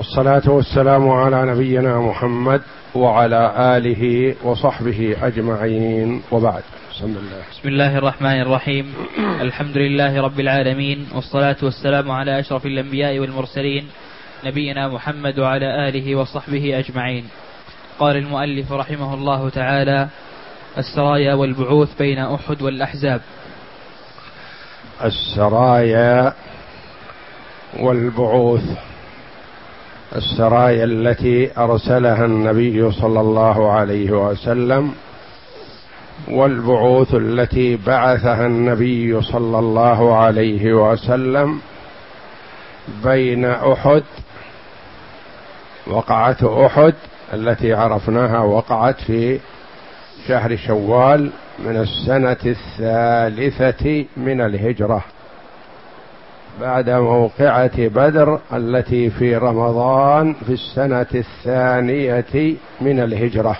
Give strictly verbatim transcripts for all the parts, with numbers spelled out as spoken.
والصلاة والسلام على نبينا محمد وعلى آله وصحبه أجمعين، وبعد. بسم الله بسم الله الرحمن الرحيم. الحمد لله رب العالمين، والصلاة والسلام على أشرف الأنبياء والمرسلين نبينا محمد وعلى آله وصحبه أجمعين. قال المؤلف رحمه الله تعالى: السرايا والبعوث بين أحد والأحزاب. السرايا والبعوث، السرايا التي أرسلها النبي صلى الله عليه وسلم، والبعوث التي بعثها النبي صلى الله عليه وسلم بين أحد. وقعة أحد التي عرفناها وقعت في شهر شوال من السنة الثالثة من الهجرة، بعد موقعة بدر التي في رمضان في السنة الثانية من الهجرة.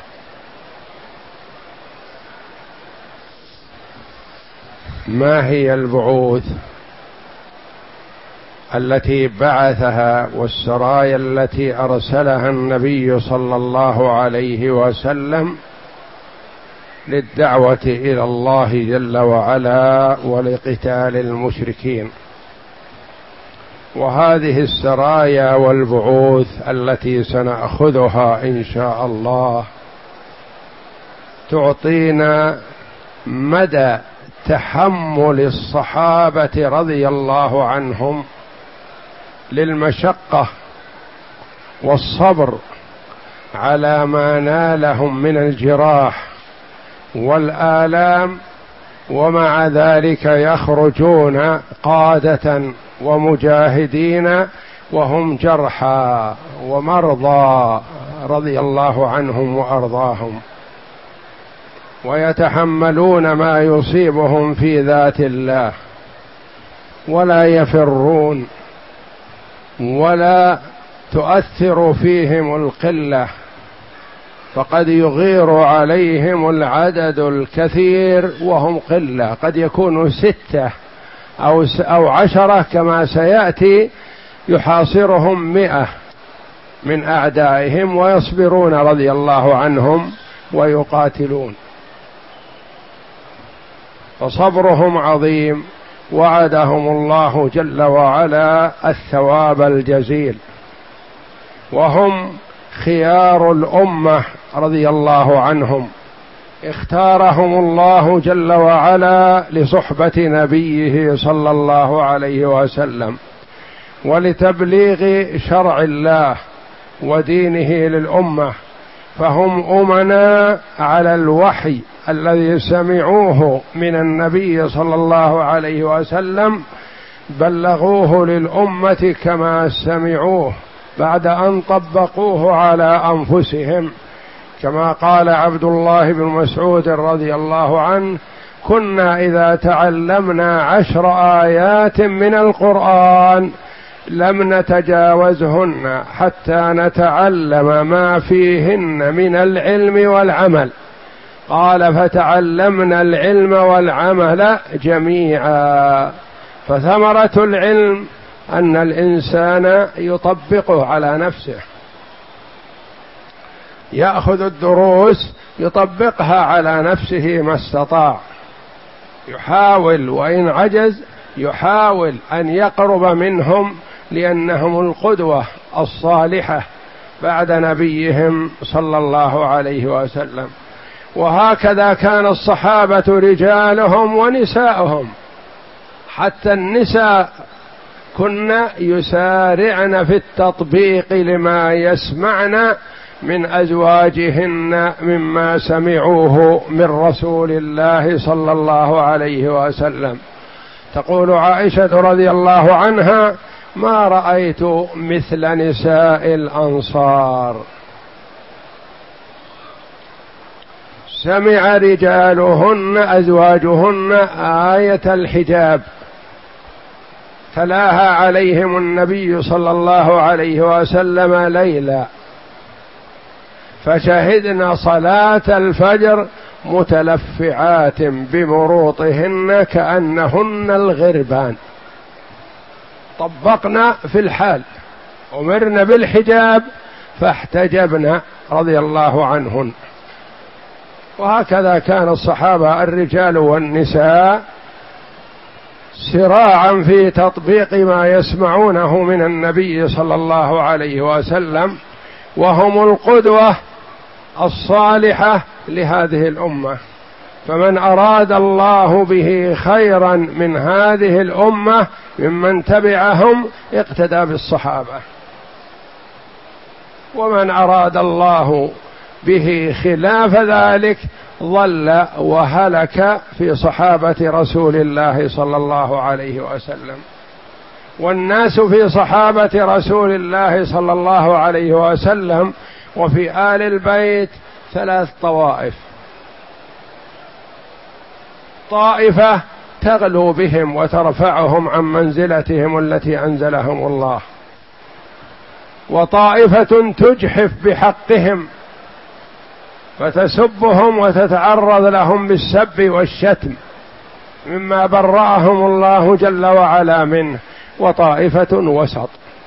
ما هي البعوث التي بعثها والسرايا التي أرسلها النبي صلى الله عليه وسلم للدعوة إلى الله جل وعلا ولقتال المشركين؟ وهذه السرايا والبعوث التي سنأخذها إن شاء الله تعطينا مدى تحمل الصحابة رضي الله عنهم للمشقة والصبر على ما نالهم من الجراح والآلام، ومع ذلك يخرجون قادة ومجاهدين وهم جرحى ومرضى رضي الله عنهم وأرضاهم، ويتحملون ما يصيبهم في ذات الله، ولا يفرون ولا تؤثر فيهم القلة، فقد يغير عليهم العدد الكثير وهم قلة، قد يكونوا ستة أو أو عشرة كما سيأتي، يحاصرهم مئة من أعدائهم ويصبرون رضي الله عنهم ويقاتلون، فصبرهم عظيم، وعدهم الله جل وعلا الثواب الجزيل، وهم خيار الأمة رضي الله عنهم، اختارهم الله جل وعلا لصحبة نبيه صلى الله عليه وسلم ولتبليغ شرع الله ودينه للأمة، فهم أمناء على الوحي الذي سمعوه من النبي صلى الله عليه وسلم، بلغوه للأمة كما سمعوه بعد أن طبقوه على أنفسهم، كما قال عبد الله بن مسعود رضي الله عنه: كنا إذا تعلمنا عشر آيات من القرآن لم نتجاوزهن حتى نتعلم ما فيهن من العلم والعمل. قال: فتعلمنا العلم والعمل جميعا. فثمرة العلم أن الإنسان يطبقه على نفسه، يأخذ الدروس يطبقها على نفسه ما استطاع، يحاول وإن عجز يحاول أن يقرب منهم، لأنهم القدوة الصالحة بعد نبيهم صلى الله عليه وسلم. وهكذا كان الصحابة رجالهم ونساءهم، حتى النساء كن يسارعن في التطبيق لما يسمعن من أزواجهن مما سمعوه من رسول الله صلى الله عليه وسلم. تقول عائشة رضي الله عنها: ما رأيت مثل نساء الأنصار. سمع رجالهن أزواجهن آية الحجاب، تلاها عليهم النبي صلى الله عليه وسلم ليلا، فشهدن صلاة الفجر متلفعات بمروطهن كأنهن الغربان. طبقنا في الحال أمرن بالحجاب فاحتجبن رضي الله عنهن. وهكذا كان الصحابة الرجال والنساء سراعا في تطبيق ما يسمعونه من النبي صلى الله عليه وسلم، وهم القدوة الصالحة لهذه الأمة. فمن أراد الله به خيرا من هذه الأمة ممن تبعهم اقتدى بالصحابة، ومن أراد الله به خلاف ذلك ضل وهلك في صحابة رسول الله صلى الله عليه وسلم. والناس في صحابة رسول الله صلى الله عليه وسلم وفي آل البيت ثلاث طوائف: طائفة تغلو بهم وترفعهم عن منزلتهم التي أنزلهم الله، وطائفة تجحف بحقهم فتسبهم وتتعرض لهم بالسب والشتم مما برأهم الله جل وعلا منه، وطائفة وسط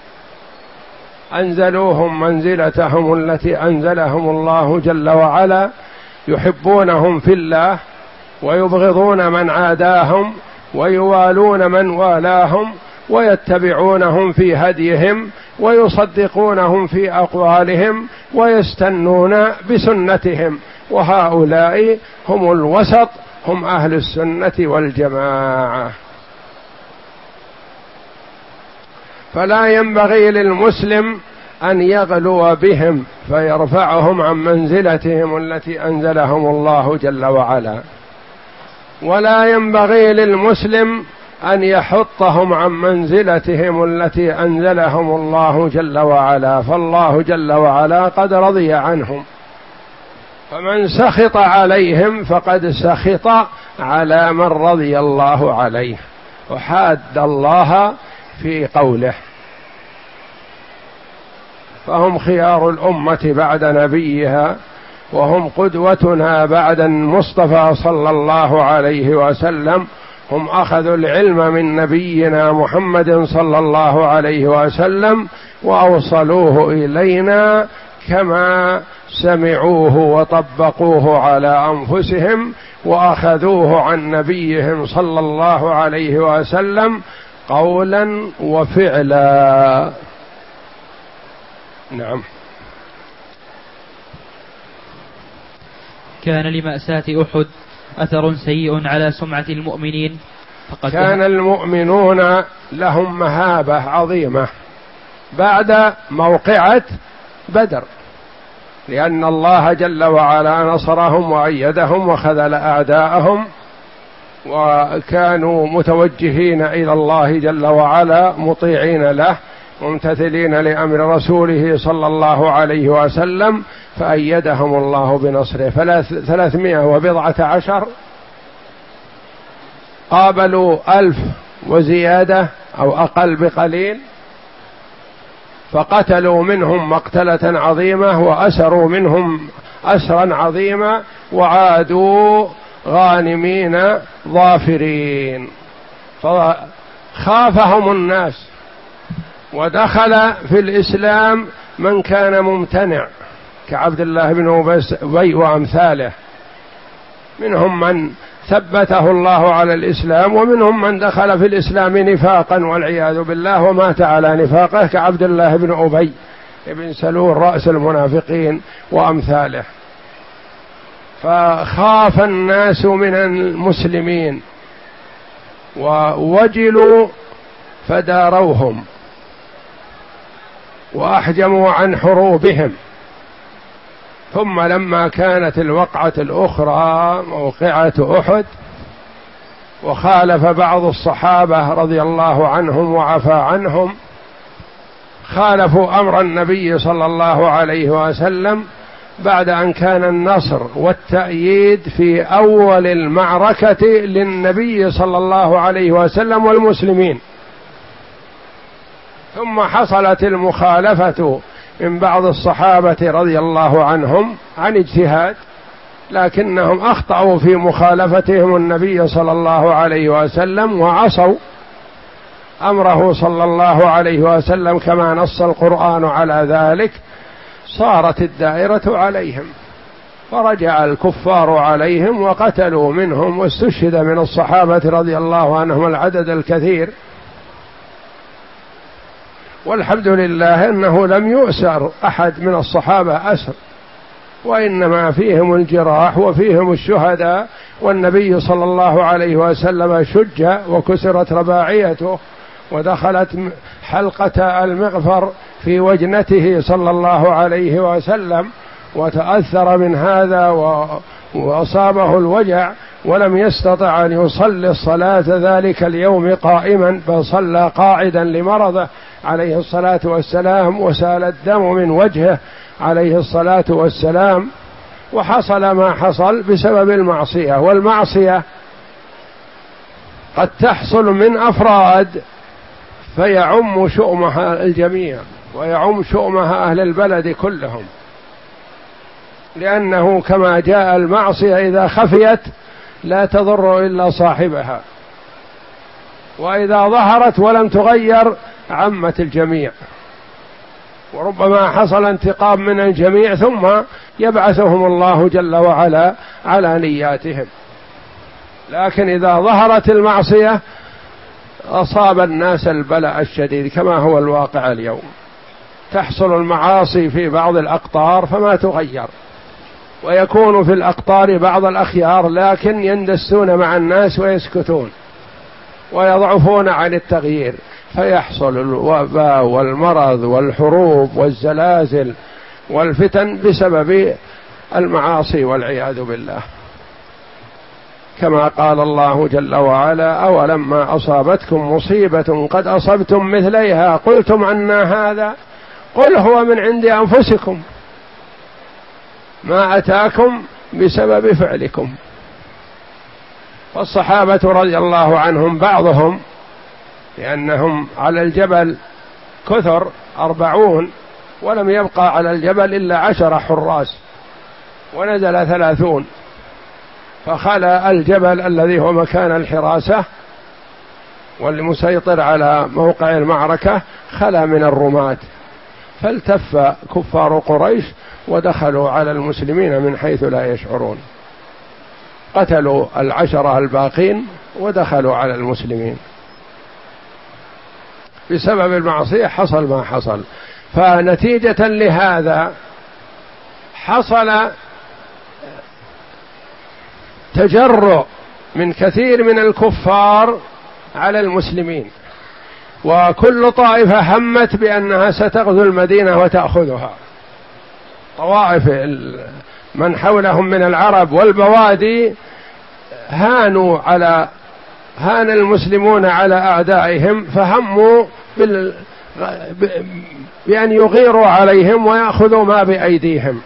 أنزلوهم منزلتهم التي أنزلهم الله جل وعلا، يحبونهم في الله ويبغضون من عاداهم ويوالون من والاهم ويتبعونهم في هديهم ويصدقونهم في أقوالهم ويستنون بسنتهم. وهؤلاء هم الوسط، هم أهل السنة والجماعة. فلا ينبغي للمسلم أن يغلو بهم فيرفعهم عن منزلتهم التي أنزلهم الله جل وعلا، ولا ينبغي للمسلم أن يحطهم عن منزلتهم التي أنزلهم الله جل وعلا، فالله جل وعلا قد رضي عنهم، فمن سخط عليهم فقد سخط على من رضي الله عليه وحاد الله في قوله. فهم خيار الأمة بعد نبيها، وهم قدوتنا بعد المصطفى صلى الله عليه وسلم. هم أخذوا العلم من نبينا محمد صلى الله عليه وسلم وأوصلوه إلينا كما سمعوه وطبقوه على أنفسهم، وأخذوه عن نبيهم صلى الله عليه وسلم قولا وفعلا. نعم. كان لمأساة أحد أثر سيء على سمعة المؤمنين، فقد كان المؤمنون لهم مهابة عظيمة بعد موقعة بدر، لأن الله جل وعلا نصرهم وأيدهم وخذل أعداءهم، وكانوا متوجهين إلى الله جل وعلا مطيعين له ممتثلين لأمر رسوله صلى الله عليه وسلم، فأيدهم الله بنصره. ثلاثمائة وبضعة عشر قابلوا ألف وزيادة أو أقل بقليل، فقتلوا منهم مقتلة عظيمة وأسروا منهم أسرا عظيما، وعادوا غانمين ظافرين، فخافهم الناس. ودخل في الإسلام من كان ممتنع كعبد الله بن أبي وأمثاله، منهم من ثبته الله على الإسلام، ومنهم من دخل في الإسلام نفاقا والعياذ بالله ومات على نفاقه كعبد الله بن أبي بن سلول رأس المنافقين وأمثاله. فخاف الناس من المسلمين ووجلوا فداروهم وأحجموا عن حروبهم. ثم لما كانت الوقعة الأخرى موقعة أحد، وخالف بعض الصحابة رضي الله عنهم وعفى عنهم، خالفوا أمر النبي صلى الله عليه وسلم بعد أن كان النصر والتأييد في أول المعركة للنبي صلى الله عليه وسلم والمسلمين، ثم حصلت المخالفة من بعض الصحابة رضي الله عنهم عن اجتهاد، لكنهم أخطأوا في مخالفتهم النبي صلى الله عليه وسلم وعصوا أمره صلى الله عليه وسلم كما نص القرآن على ذلك، صارت الدائرة عليهم، فرجع الكفار عليهم وقتلوا منهم، واستشهد من الصحابة رضي الله عنهم العدد الكثير. والحمد لله أنه لم يؤسر أحد من الصحابة أسر، وإنما فيهم الجراح وفيهم الشهداء، والنبي صلى الله عليه وسلم شج وكسرت رباعيته ودخلت حلقة المغفر في وجنته صلى الله عليه وسلم، وتأثر من هذا وأصابه الوجع، ولم يستطع أن يصلي الصلاة ذلك اليوم قائما، بل صلى قاعدا لمرضه عليه الصلاة والسلام، وسال الدم من وجهه عليه الصلاة والسلام. وحصل ما حصل بسبب المعصية، والمعصية قد تحصل من أفراد فيعم شؤمها الجميع، ويعم شؤمها أهل البلد كلهم، لأنه كما جاء المعصية إذا خفيت لا تضر إلا صاحبها، وإذا ظهرت ولم تغير عمت الجميع، وربما حصل انتقام من الجميع ثم يبعثهم الله جل وعلا على نياتهم. لكن إذا ظهرت المعصية أصاب الناس البلاء الشديد كما هو الواقع اليوم، تحصل المعاصي في بعض الأقطار فما تغير، ويكون في الأقطار بعض الأخيار لكن يندسون مع الناس ويسكتون ويضعفون عن التغيير، فيحصل الوباء والمرض والحروب والزلازل والفتن بسبب المعاصي والعياذ بالله. كما قال الله جل وعلا: أولما أصابتكم مصيبة قد أصبتم مثليها قلتم أنى هذا قل هو من عند أنفسكم ما أتاكم بسبب فعلكم. والصحابة رضي الله عنهم بعضهم لأنهم على الجبل كثر أربعون، ولم يبقى على الجبل إلا عشر حراس، ونزل ثلاثون، فخلى الجبل الذي هو مكان الحراسة والمسيطر على موقع المعركة خلى من الرماة، فالتف كفار قريش ودخلوا على المسلمين من حيث لا يشعرون، قتلوا العشرة الباقين ودخلوا على المسلمين. بسبب المعصية حصل ما حصل. فنتيجة لهذا حصل تجرؤ من كثير من الكفار على المسلمين، وكل طائفة همت بأنها ستغزو المدينة وتأخذها. طوائف من حولهم من العرب والبوادي هانوا على هان المسلمون على أعدائهم، فهموا بال... بأن يغيروا عليهم ويأخذوا ما بأيديهم،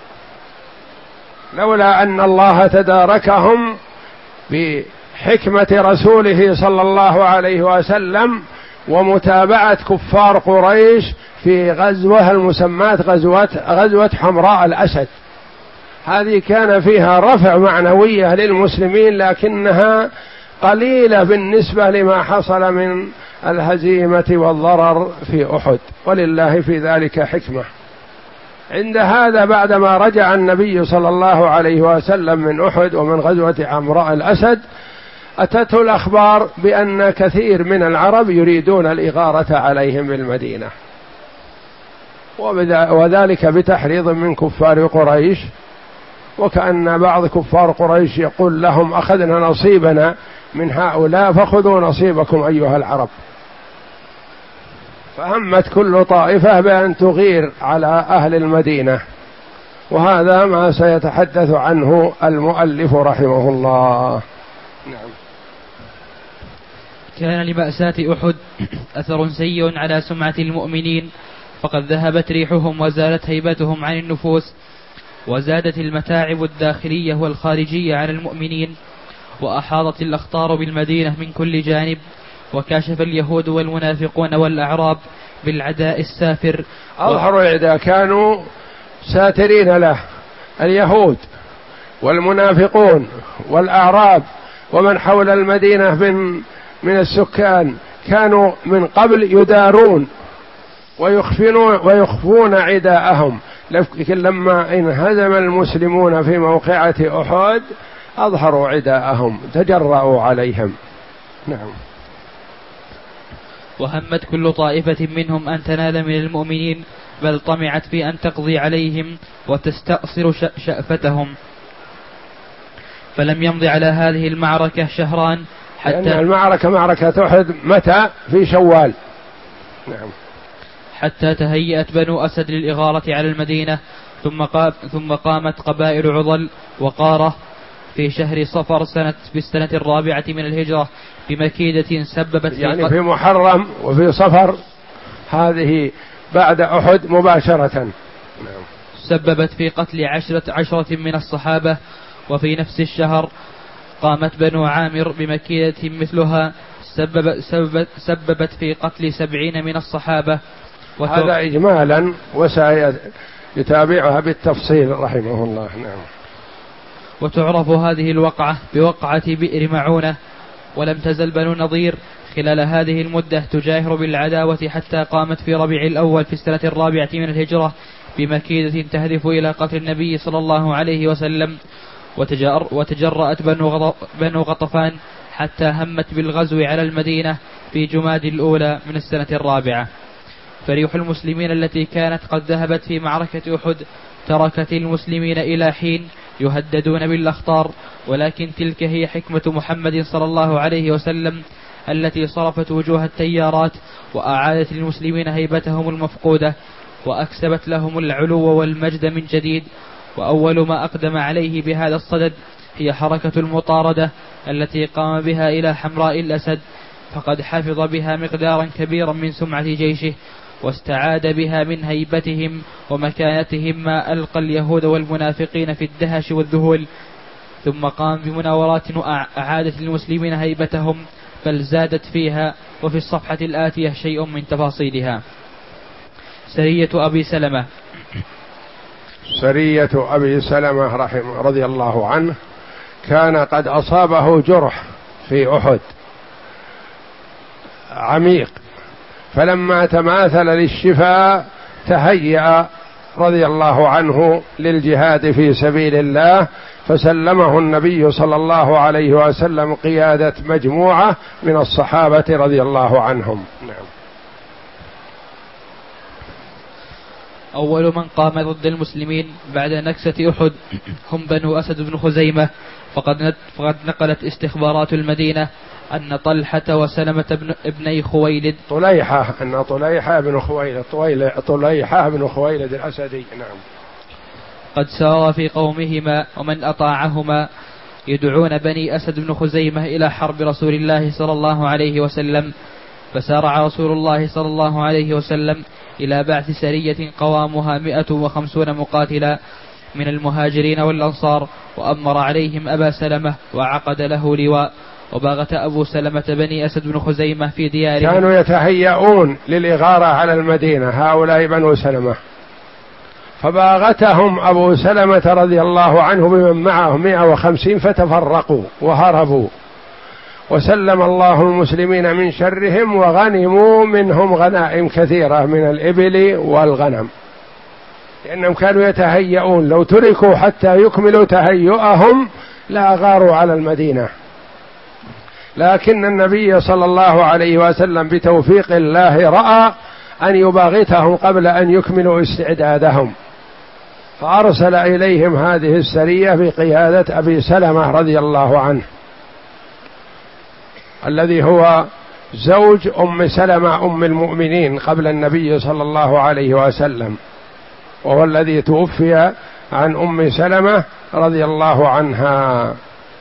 لولا أن الله تداركهم بحكمة رسوله صلى الله عليه وسلم ومتابعة كفار قريش في غزوة المسماة غزوة غزوة حمراء الأسد. هذه كان فيها رفع معنوية للمسلمين، لكنها قليلة بالنسبة لما حصل من الهزيمة والضرر في أحد، ولله في ذلك حكمة. عند هذا بعدما رجع النبي صلى الله عليه وسلم من أحد ومن غزوة حمراء الأسد، أتته الأخبار بأن كثير من العرب يريدون الإغارة عليهم بالمدينة، وذلك بتحريض من كفار قريش، وكأن بعض كفار قريش يقول لهم: أخذنا نصيبنا من هؤلاء فخذوا نصيبكم أيها العرب. فهمت كل طائفة بأن تغير على أهل المدينة، وهذا ما سيتحدث عنه المؤلف رحمه الله. نعم. كان لمأساة أحد أثر سيء على سمعة المؤمنين، فقد ذهبت ريحهم وزالت هيبتهم عن النفوس، وزادت المتاعب الداخلية والخارجية على المؤمنين، وأحاطت الأخطار بالمدينة من كل جانب، وكاشف اليهود والمنافقون والأعراب بالعداء السافر. أظهروا العداء، كانوا ساترين له، اليهود والمنافقون والأعراب ومن حول المدينة من من السكان كانوا من قبل يدارون ويخفون ويخفون عداءهم، لكن لما انهزم المسلمون في موقعة أحد أظهروا عداءهم، تجرأوا عليهم. نعم. وهمت كل طائفة منهم أن تنال من المؤمنين، بل طمعت في أن تقضي عليهم وتستأصل شأفتهم، فلم يمض على هذه المعركة شهران حتى لأن المعركة معركة أحد متى؟ في شوال. نعم. حتى تهيأت بنو أسد للإغارة على المدينة، ثم, قام ثم قامت قبائل عضل وقارة في شهر صفر سنة بالسنة الرابعة من الهجرة بمكيدة سببت يعني في محرم وفي صفر، هذه بعد أحد مباشرة. نعم. سببت في قتل عشرة, عشرة من الصحابة. وفي نفس الشهر قامت بنو عامر بمكيدة مثلها سبب سببت, سببت في قتل سبعين من الصحابة. هذا إجمالا، وسيتابعها بالتفصيل رحمه الله. نعم. وتعرف هذه الوقعة بوقعة بئر معونة. ولم تزل بنو النضير خلال هذه المدة تجاهر بالعداوة حتى قامت في ربيع الأول في السنة الرابعة من الهجرة بمكيدة تهدف إلى قتل النبي صلى الله عليه وسلم. وتجرأت بنو غطفان حتى همت بالغزو على المدينة في جماد الأولى من السنة الرابعة. فريح المسلمين التي كانت قد ذهبت في معركة أحد تركت المسلمين إلى حين يهددون بالأخطار، ولكن تلك هي حكمة محمد صلى الله عليه وسلم التي صرفت وجوه التيارات وأعادت للمسلمين هيبتهم المفقودة وأكسبت لهم العلو والمجد من جديد. وأول ما أقدم عليه بهذا الصدد هي حركة المطاردة التي قام بها إلى حمراء الأسد، فقد حفظ بها مقدارا كبيرا من سمعة جيشه واستعاد بها من هيبتهم ومكانتهم ما ألقى اليهود والمنافقين في الدهش والذهول. ثم قام بمناورات أعادت للمسلمين هيبتهم بل زادت فيها. وفي الصفحة الآتية شيء من تفاصيلها. سرية أبي سلمة. سرية أبي سلمة رحمه رضي الله عنه كان قد أصابه جرح في أحد عميق، فلما تماثل للشفاء تهيأ رضي الله عنه للجهاد في سبيل الله، فسلمه النبي صلى الله عليه وسلم قيادة مجموعة من الصحابة رضي الله عنهم. نعم. أول من قام ضد المسلمين بعد نكسة أحد هم بنو أسد بن خزيمة، فقد فقد نقلت استخبارات المدينة أن طلحة وسلمة بن ابني خويلد طليحة أن طليحة بن خويلد طليحة بن خويلد الأسدي نعم قد سار في قومهما ومن أطاعهما يدعون بني أسد بن خزيمة إلى حرب رسول الله صلى الله عليه وسلم. فسارع رسول الله صلى الله عليه وسلم إلى بعث سرية قوامها مئة وخمسون مقاتلا من المهاجرين والأنصار، وأمر عليهم أبا سلمة وعقد له لواء. وباغت أبو سلمة بني أسد بن خزيمة في ديارهم، كانوا يتهيئون للإغارة على المدينة هؤلاء بنو سلمة، فباغتهم أبو سلمة رضي الله عنه بمن معه مئة وخمسين فتفرقوا وهربوا، وسلم الله المسلمين من شرهم وغنموا منهم غنائم كثيرة من الإبل والغنم، لأنهم كانوا يتهيئون، لو تركوا حتى يكملوا تهيئهم لأغاروا على المدينة. لكن النبي صلى الله عليه وسلم بتوفيق الله رأى أن يباغتهم قبل أن يكملوا استعدادهم، فأرسل إليهم هذه السرية بقيادة أبي سلمة رضي الله عنه الذي هو زوج أم سلمة أم المؤمنين قبل النبي صلى الله عليه وسلم، وهو الذي توفي عن أم سلمة رضي الله عنها.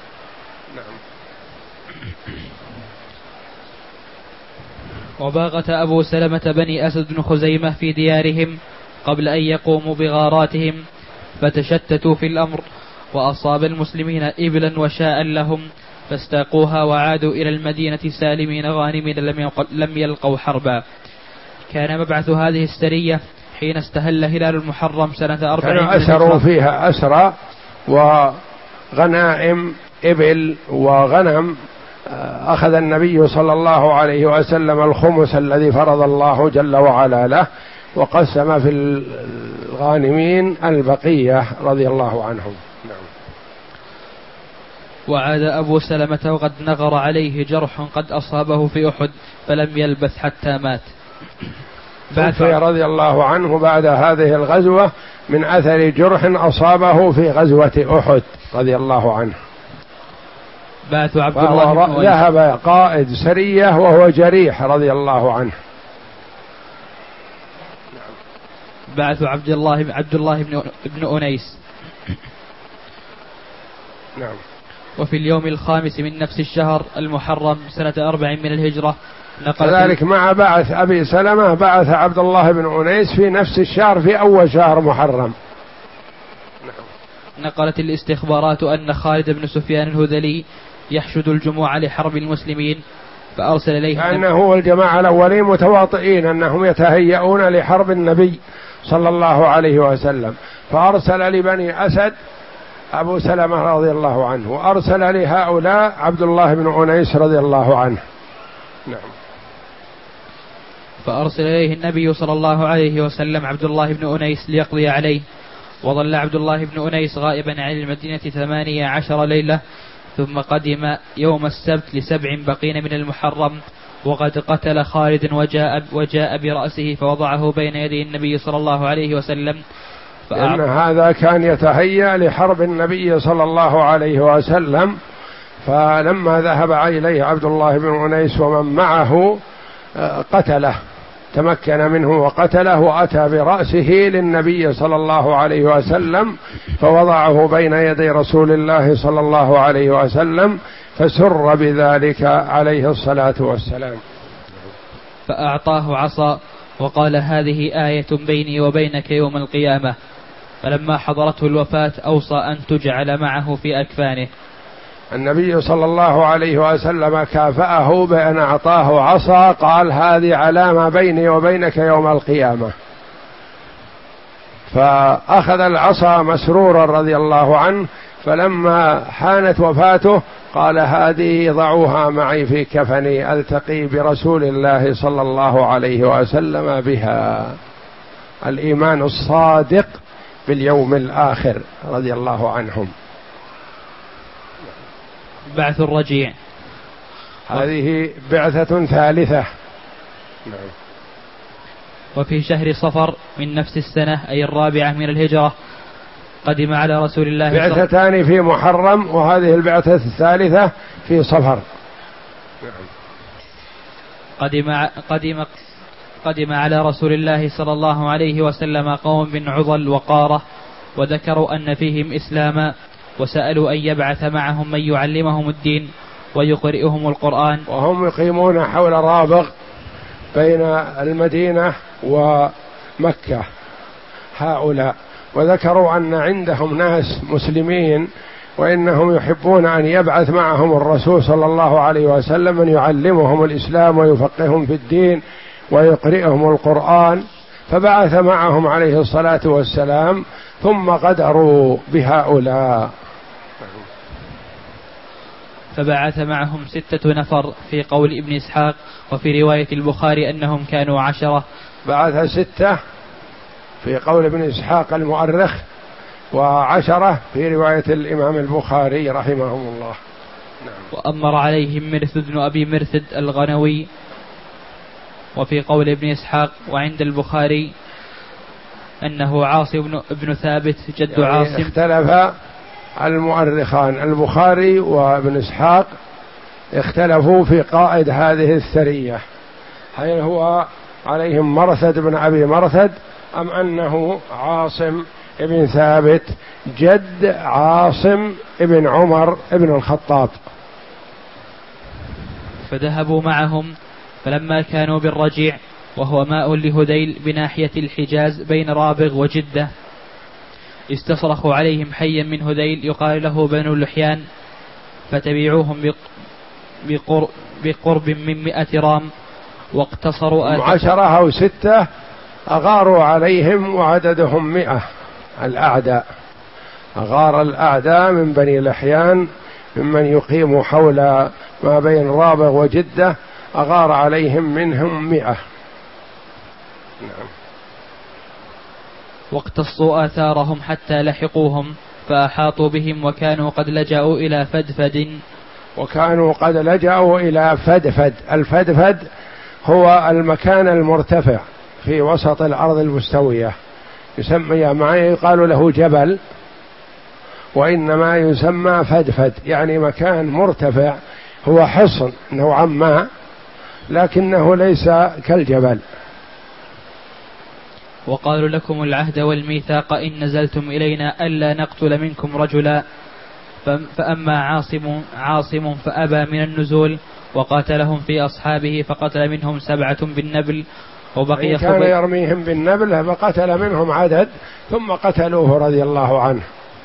وباغت أبو سلمة بني أسد بن خزيمة في ديارهم قبل أن يقوموا بغاراتهم، فتشتتوا في الأمر، وأصاب المسلمين إبلا وشاء لهم فاستاقوها وعادوا إلى المدينة سالمين غانمين لم يلقوا حربا. كان مبعث هذه السرية حين استهل هلال المحرم سنة أربعين، كانوا أسروا فيها أسرى وغنائم إبل وغنم أخذ النبي صلى الله عليه وسلم الخمس الذي فرض الله جل وعلا له، وقسم في الغانمين البقية رضي الله عنهم. نعم. وعاد أبو سلمة وقد نغر عليه جرح قد أصابه في أحد فلم يلبث حتى مات. توفي رضي الله عنه بعد هذه الغزوة من أثر جرح أصابه في غزوة أحد رضي الله عنه. بعث عبد الله بن أنيس، ذهب قائد سرية وهو جريح رضي الله عنه. بعث عبد الله عبد الله بن ابن أنيس. نعم. وفي اليوم الخامس من نفس الشهر المحرم سنة أربع من الهجرة كذلك مع بعث أبي سلمة بعث عبد الله بن أنيس في نفس الشهر في أول شهر محرم. نقلت الاستخبارات أن خالد بن سفيان الهذلي يحشد الجموع لحرب المسلمين فأرسل إليه، لأنه والجماعة الأولين متواطئين أنهم يتهيئون لحرب النبي صلى الله عليه وسلم، فأرسل لبني أسد أبو سلمة رضي الله عنه، وأرسل لهؤلاء عبد الله بن أنيس رضي الله عنه. نعم. فأرسل إليه النبي صلى الله عليه وسلم عبد الله بن أنيس ليقضي عليه، وظل عبد الله بن أنيس غائبا عن المدينة ثمانية عشر ليلة، ثم قدم يوم السبت لسبع بقين من المحرم، وقد قتل خالد وجاء, وجاء برأسه فوضعه بين يدي النبي صلى الله عليه وسلم. لأن هذا كان يتهيأ لحرب النبي صلى الله عليه وسلم، فلما ذهب إليه عبد الله بن أنيس ومن معه قتله، تمكن منه وقتله، وأتى برأسه للنبي صلى الله عليه وسلم فوضعه بين يدي رسول الله صلى الله عليه وسلم، فسر بذلك عليه الصلاة والسلام. فأعطاه عصا وقال هذه آية بيني وبينك يوم القيامة، فلما حضرته الوفاة أوصى أن تجعل معه في أكفانه. النبي صلى الله عليه وسلم كافأه بأن أعطاه عصا، قال هذه علامة بيني وبينك يوم القيامة، فأخذ العصا مسرورا رضي الله عنه، فلما حانت وفاته قال هذه ضعوها معي في كفني ألتقي برسول الله صلى الله عليه وسلم بها. الإيمان الصادق باليوم الآخر رضي الله عنهم. بعث الرجيع، هذه بعثة ثالثة. نعم. وفي شهر صفر من نفس السنة أي الرابعة من الهجرة قدم على رسول الله بعثتان في محرم، وهذه البعثة الثالثة في صفر. قدم قدم قدم على رسول الله صلى الله عليه وسلم قوم بن عضل وقارة، وذكروا أن فيهم إسلاما، وسألوا أن يبعث معهم من يعلمهم الدين ويقرئهم القرآن، وهم يقيمون حول رابغ بين المدينة ومكة هؤلاء، وذكروا أن عندهم ناس مسلمين وإنهم يحبون أن يبعث معهم الرسول صلى الله عليه وسلم من يعلمهم الإسلام ويفقههم في الدين ويقرئهم القرآن، فبعث معهم عليه الصلاة والسلام، ثم غدروا بهؤلاء. فبعث معهم ستة نفر في قول ابن إسحاق، وفي رواية البخاري أنهم كانوا عشرة. بعث ستة في قول ابن إسحاق المؤرخ، وعشرة في رواية الإمام البخاري رحمهم الله. نعم. وأمر عليهم مرثد بن أبي مرثد الغنوي، وفي قول ابن إسحاق وعند البخاري أنه عاصم بن ثابت جد يعني عاصم. اختلف المؤرخان البخاري وابن إسحاق اختلفوا في قائد هذه السرية، هل هو عليهم مرثد بن أبي مرثد أم أنه عاصم ابن ثابت جد عاصم ابن عمر ابن الخطاب. فذهبوا معهم، فلما كانوا بالرجيع وهو ماء لهذيل بناحية الحجاز بين رابغ وجدة، استصرخوا عليهم حيا من هذيل يقال له بنو اللحيان، فتبعوهم بقرب, بقرب من مئة رام، واقتصروا عشرة أو ستة أغاروا عليهم وعددهم مئة. الأعداء أغار الأعداء من بني لحيان ممن يقيم حول ما بين رابغ وجدة أغار عليهم منهم مئة. نعم. واقتصوا آثارهم حتى لحقوهم فأحاطوا بهم وكانوا قد لجأوا إلى فدفد وكانوا قد لجأوا إلى فدفد. الفدفد هو المكان المرتفع في وسط الأرض المستوية، يسمى ما يقال له جبل، وإنما يسمى فدفد، يعني مكان مرتفع، هو حصن نوعا ما لكنه ليس كالجبل. وقالوا لكم العهد والميثاق إن نزلتم إلينا ألا نقتل منكم رجلا فأما عاصم, عاصم فأبى من النزول وقاتلهم في أصحابه فقتل منهم سبعة بالنبل وبقي كان يرميهم بالنبل فقتل منهم عدد ثم قتلوه رضي الله عنه.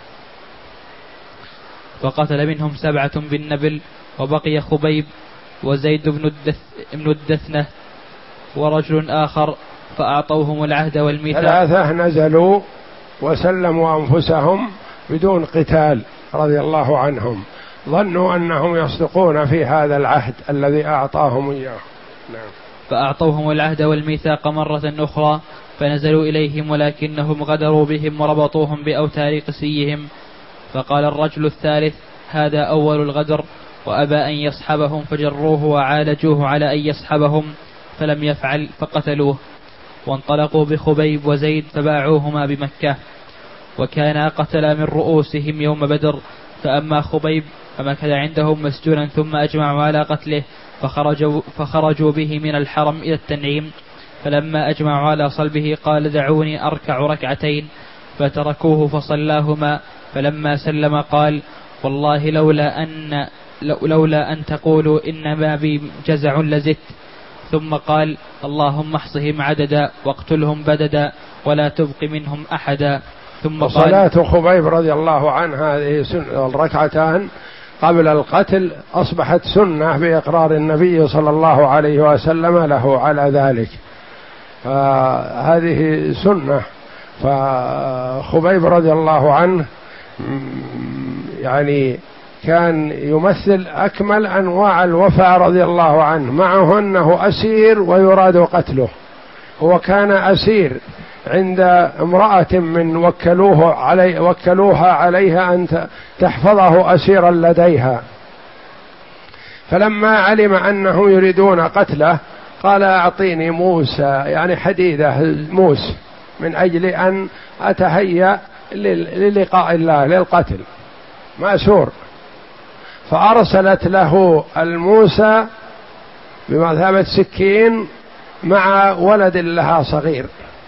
فقتل منهم سبعة بالنبل وبقي خبيب وزيد بن, الدث بن الدثنة ورجل آخر فأعطوهم العهد والميثاق. ثلاثة نزلوا وسلموا أنفسهم بدون قتال رضي الله عنهم، ظنوا أنهم يصدقون في هذا العهد الذي أعطاهم إياه. نعم. فأعطوهم العهد والميثاق مرة أخرى فنزلوا إليهم ولكنهم غدروا بهم وربطوهم بأوتار قسيهم. فقال الرجل الثالث هذا أول الغدر وأبى أن يصحبهم فجروه وعالجوه على أن يصحبهم فلم يفعل فقتلوه. وانطلقوا بخبيب وزيد فباعوهما بمكة وكانا قتلا من رؤوسهم يوم بدر. فأما خبيب فمكث عندهم مسجونا ثم أجمعوا على قتله فخرجوا, فخرجوا به من الحرم إلى التنعيم. فلما أجمعوا على صلبه قال دعوني أركع ركعتين فتركوه فصلاهما. فلما سلم قال والله لولا أن, لولا أن تقولوا إنما بي جزع لزدت. ثم قال اللهم احصهم عددا واقتلهم بددا ولا تبق منهم أحدا. ثم قال صلاة خبيب رضي الله عنه هذه سنة الركعتان قبل القتل أصبحت سنة بإقرار النبي صلى الله عليه وسلم له على ذلك، فهذه سنة. فخبيب رضي الله عنه يعني كان يمثل أكمل أنواع الوفاء رضي الله عنه، معه أنه أسير ويراد قتله. هو كان أسير عند امرأة من وكلوه علي وكلوها عليها أن تحفظه أسيرا لديها، فلما علم أنهم يريدون قتله قال أعطيني موسى، يعني حديدة موس، من أجل أن أتهيأ للقاء الله للقتل، مأسور. فأرسلت له الموسى بمثابة سكين مع ولد لها صغير.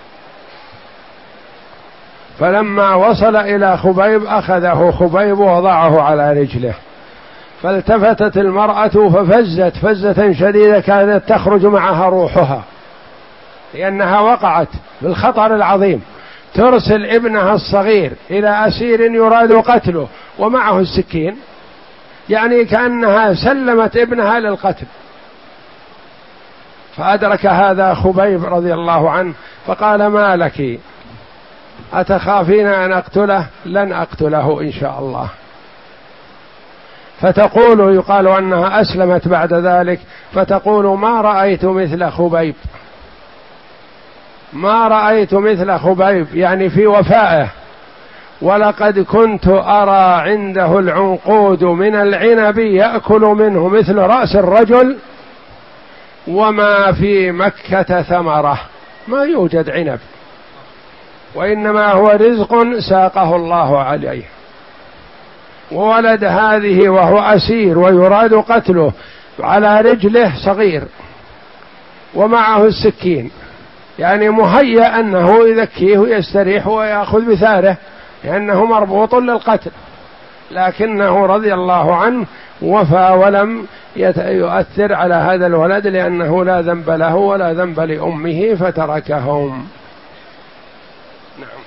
فلما وصل إلى خبيب أخذه خبيب ووضعه على رجله، فالتفتت المرأة ففزت فزة شديدة كانت تخرج معها روحها، لأنها وقعت بالخطر العظيم، ترسل ابنها الصغير إلى أسير يراد قتله ومعه السكين، يعني كأنها سلمت ابنها للقتل. فأدرك هذا خبيب رضي الله عنه فقال ما لك أتخافين أن أقتله؟ لن أقتله إن شاء الله. فتقول يقال أنها أسلمت بعد ذلك، فتقول ما رأيت مثل خبيب، ما رأيت مثل خبيب، يعني في وفائه. ولقد كنت أرى عنده العنقود من العنب يأكل منه مثل رأس الرجل، وما في مكة ثمرة، ما يوجد عنب، وإنما هو رزق ساقه الله عليه. وولد هذه وهو أسير ويراد قتله على رجله صغير ومعه السكين، يعني مهيأ أنه يذكيه ويستريح ويأخذ بثاره لأنه مربوط للقتل، لكنه رضي الله عنه وفى ولم يؤثر على هذا الولد لأنه لا ذنب له ولا ذنب لأمه فتركهم. نعم.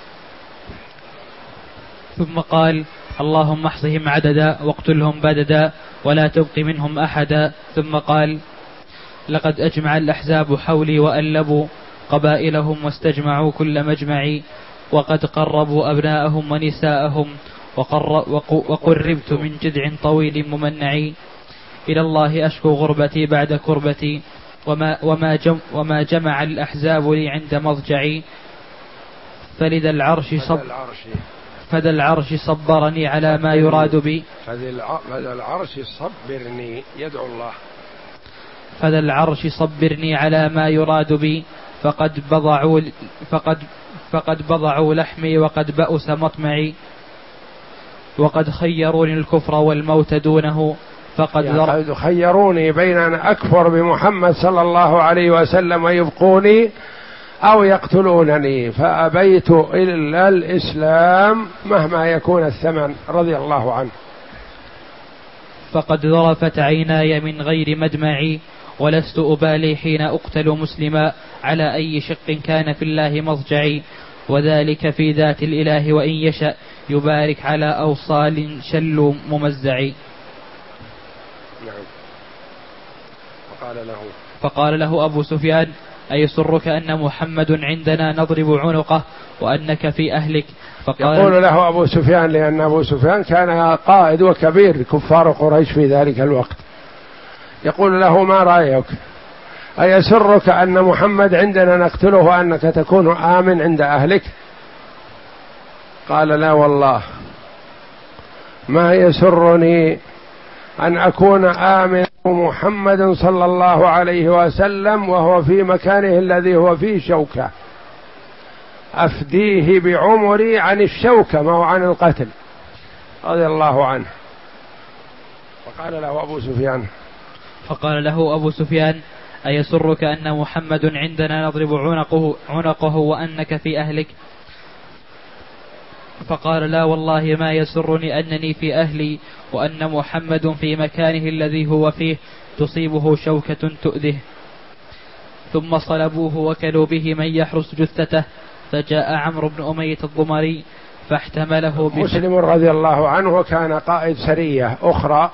ثم قال اللهم احصهم عددا واقتلهم بددا ولا تبق منهم أحدا. ثم قال لقد أجمع الأحزاب حولي وألبوا قبائلهم واستجمعوا كل مجمع، وقد قربوا أبناءهم ونساءهم وقربت من جذع طويل ممنع. إلى الله أشكو غربتي بعد كربتي، وما, وما, جم وما جمع الأحزاب لي عند مضجعي، فلذا العرش صب فذا العرش صبرني على ما يراد بي فذا العرش صبرني يدعو الله فذا العرش صبرني على ما يراد بي، فقد بضعوا فقد فقد بضعوا لحمي وقد بأس مطمعي، وقد خيروني الكفر والموت دونه، فقد يعني خيروني بين أن أكفر بمحمد صلى الله عليه وسلم ويبقوني أو يقتلونني، فأبيت إلا الإسلام مهما يكون الثمن رضي الله عنه. فقد ذرفت عيناي من غير مدمعي، ولست أبالي حين أقتل مسلما، على أي شق كان في الله مضجعي، وذلك في ذات الإله وإن يشأ يبارك على أوصال شل ممزعي. نعم. فقال له فقال له أبو سفيان: أيسرك أن محمد عندنا نضرب عنقه وأنك في أهلك؟ فقال يقول له أبو سفيان، لأن أبو سفيان كان قائد وكبير كفار قريش في ذلك الوقت، يقول له: ما رأيك؟ أيسرك أن محمد عندنا نقتله وأنك تكون آمن عند أهلك؟ قال: لا والله ما يسرني أن أكون آمن محمد صلى الله عليه وسلم وهو في مكانه الذي هو فيه شوكة، أفديه بعمري عن الشوكة ما هو عن القتل، رضي الله عنه. فقال له أبو سفيان فقال له أبو سفيان: أيسرك أن محمد عندنا نضرب عنقه, عنقه وأنك في أهلك؟ فقال: لا والله ما يسرني أنني في أهلي وأن محمد في مكانه الذي هو فيه تصيبه شوكة تؤذه. ثم صلبوه وكلوا به من يحرس جثته، فجاء عمرو بن أمية الضمري فاحتمله مسلم رضي الله عنه كان قائد سرية أخرى،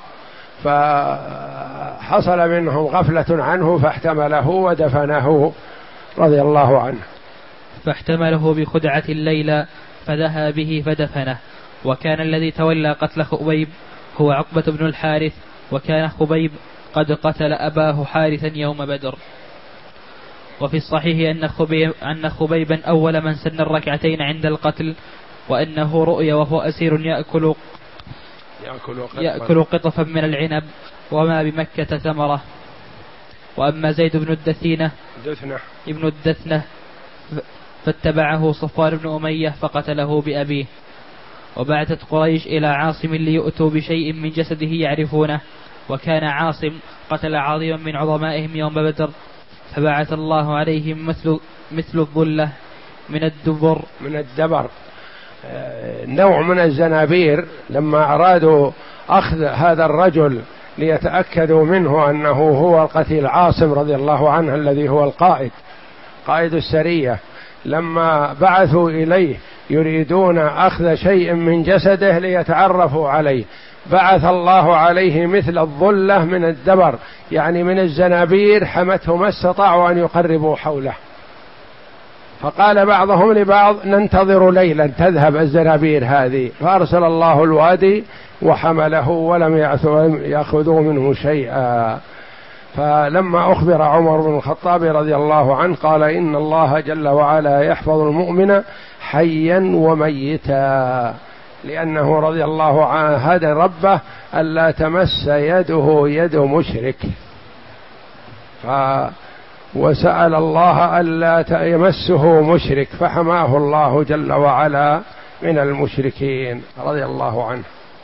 فحصل منهم غفلة عنه فاحتمله ودفنه رضي الله عنه. فاحتمله بخدعة الليلة فذهب به فدفنه. وكان الذي تولى قتل خبيب هو عقبة بن الحارث، وكان خبيب قد قتل أباه حارثا يوم بدر. وفي الصحيح أن, خبيب أن خبيبا أول من سن الركعتين عند القتل، وأنه رؤي وهو أسير يأكل يأكل قطفا, يأكل قطفا من العنب وما بمكة ثمرة. وأما زيد بن الدثينة دثنة ابن الدثنة فاتبعه صفوان بن أمية فقتله بأبيه. وبعثت قريش إلى عاصم ليؤتوا بشيء من جسده يعرفونه، وكان عاصم قتل عظيما من عظمائهم يوم بدر، فبعث الله عليهم مثل مثل الظلة من الدبر من الدبر نوع من الزنابير. لما أرادوا أخذ هذا الرجل ليتأكدوا منه أنه هو القتيل عاصم رضي الله عنه الذي هو القائد قائد السرية، لما بعثوا إليه يريدون أخذ شيء من جسده ليتعرفوا عليه، بعث الله عليه مثل الظلة من الدبر، يعني من الزنابير حمته ما استطاعوا أن يقربوا حوله. فقال بعضهم لبعض: ننتظر ليلا تذهب الزنابير هذه، فأرسل الله الوادي وحمله ولم يأخذوا منه شيئا. فلما أخبر عمر بن الخطاب رضي الله عنه قال: إن الله جل وعلا يحفظ المؤمن حيا وميتا، لأنه رضي الله عنه هدى ربه ألا تمس يده يد مشرك، ف وسأل الله ألا يمسه مشرك فحماه الله جل وعلا من المشركين رضي الله عنه.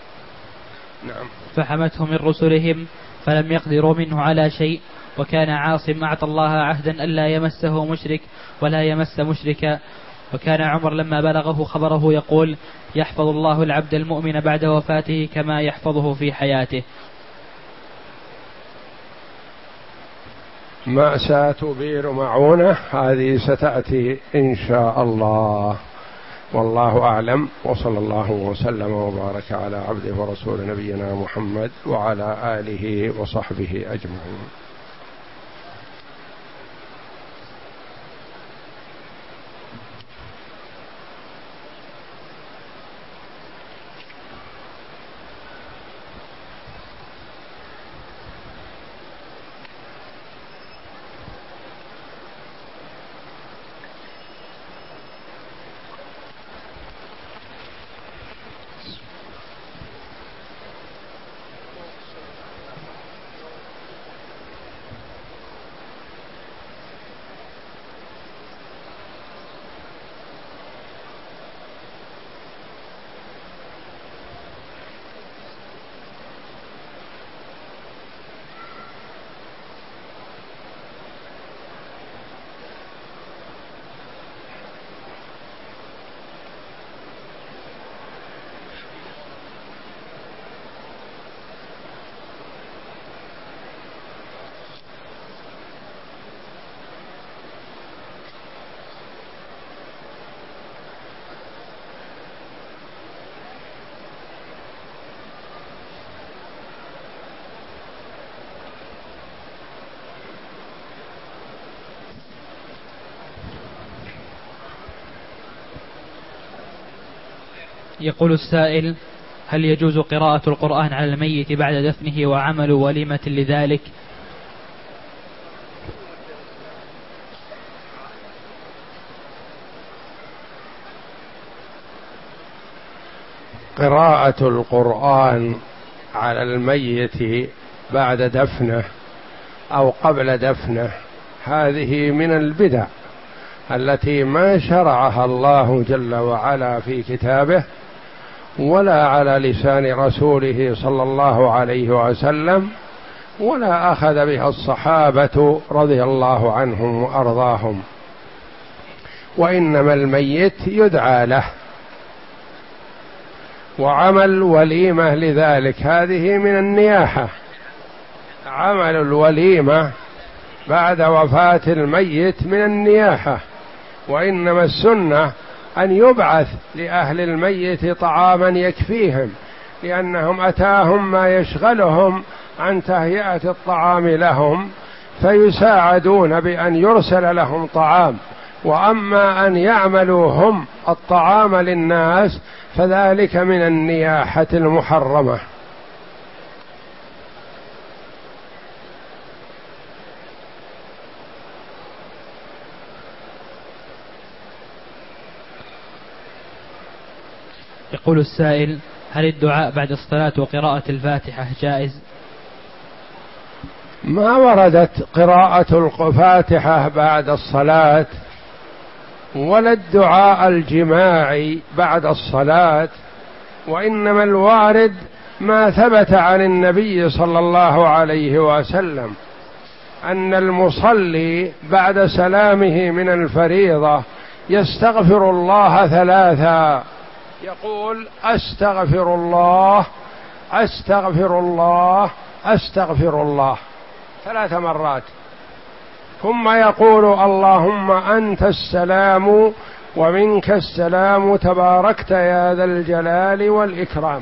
نعم. فحمته من رسلهم فلم يقدروا منه على شيء. وكان عاصم أعطى الله عهدا ألا يمسه مشرك ولا يمس مشركا. وكان عمر لما بلغه خبره يقول: يحفظ الله العبد المؤمن بعد وفاته كما يحفظه في حياته. مأساة بئر معونة هذه ستأتي إن شاء الله، والله أعلم، وصلى الله وسلم وبارك على عبده ورسول نبينا محمد وعلى آله وصحبه أجمعين. يقول السائل: هل يجوز قراءة القرآن على الميت بعد دفنه وعمل وليمة لذلك؟ قراءة القرآن على الميت بعد دفنه أو قبل دفنه هذه من البدع التي ما شرعها الله جل وعلا في كتابه ولا على لسان رسوله صلى الله عليه وسلم، ولا أخذ بها الصحابة رضي الله عنهم وأرضاهم، وإنما الميت يدعى له وعمل وليمة لذلك، هذه من النياحة. عمل الوليمة بعد وفاة الميت من النياحة، وإنما السنة أن يبعث لأهل الميت طعاما يكفيهم، لأنهم أتاهم ما يشغلهم عن تهيئة الطعام لهم، فيساعدون بأن يرسل لهم طعام. وأما أن يعملوا هم الطعام للناس فذلك من النياحة المحرمة. يقول السائل: هل الدعاء بعد الصلاة وقراءة الفاتحة جائز؟ ما وردت قراءة الفاتحة بعد الصلاة ولا الدعاء الجماعي بعد الصلاة، وإنما الوارد ما ثبت عن النبي صلى الله عليه وسلم أن المصلي بعد سلامه من الفريضة يستغفر الله ثلاثا، يقول: أستغفر الله أستغفر الله أستغفر الله ثلاث مرات، ثم يقول: اللهم أنت السلام ومنك السلام تباركت يا ذا الجلال والإكرام،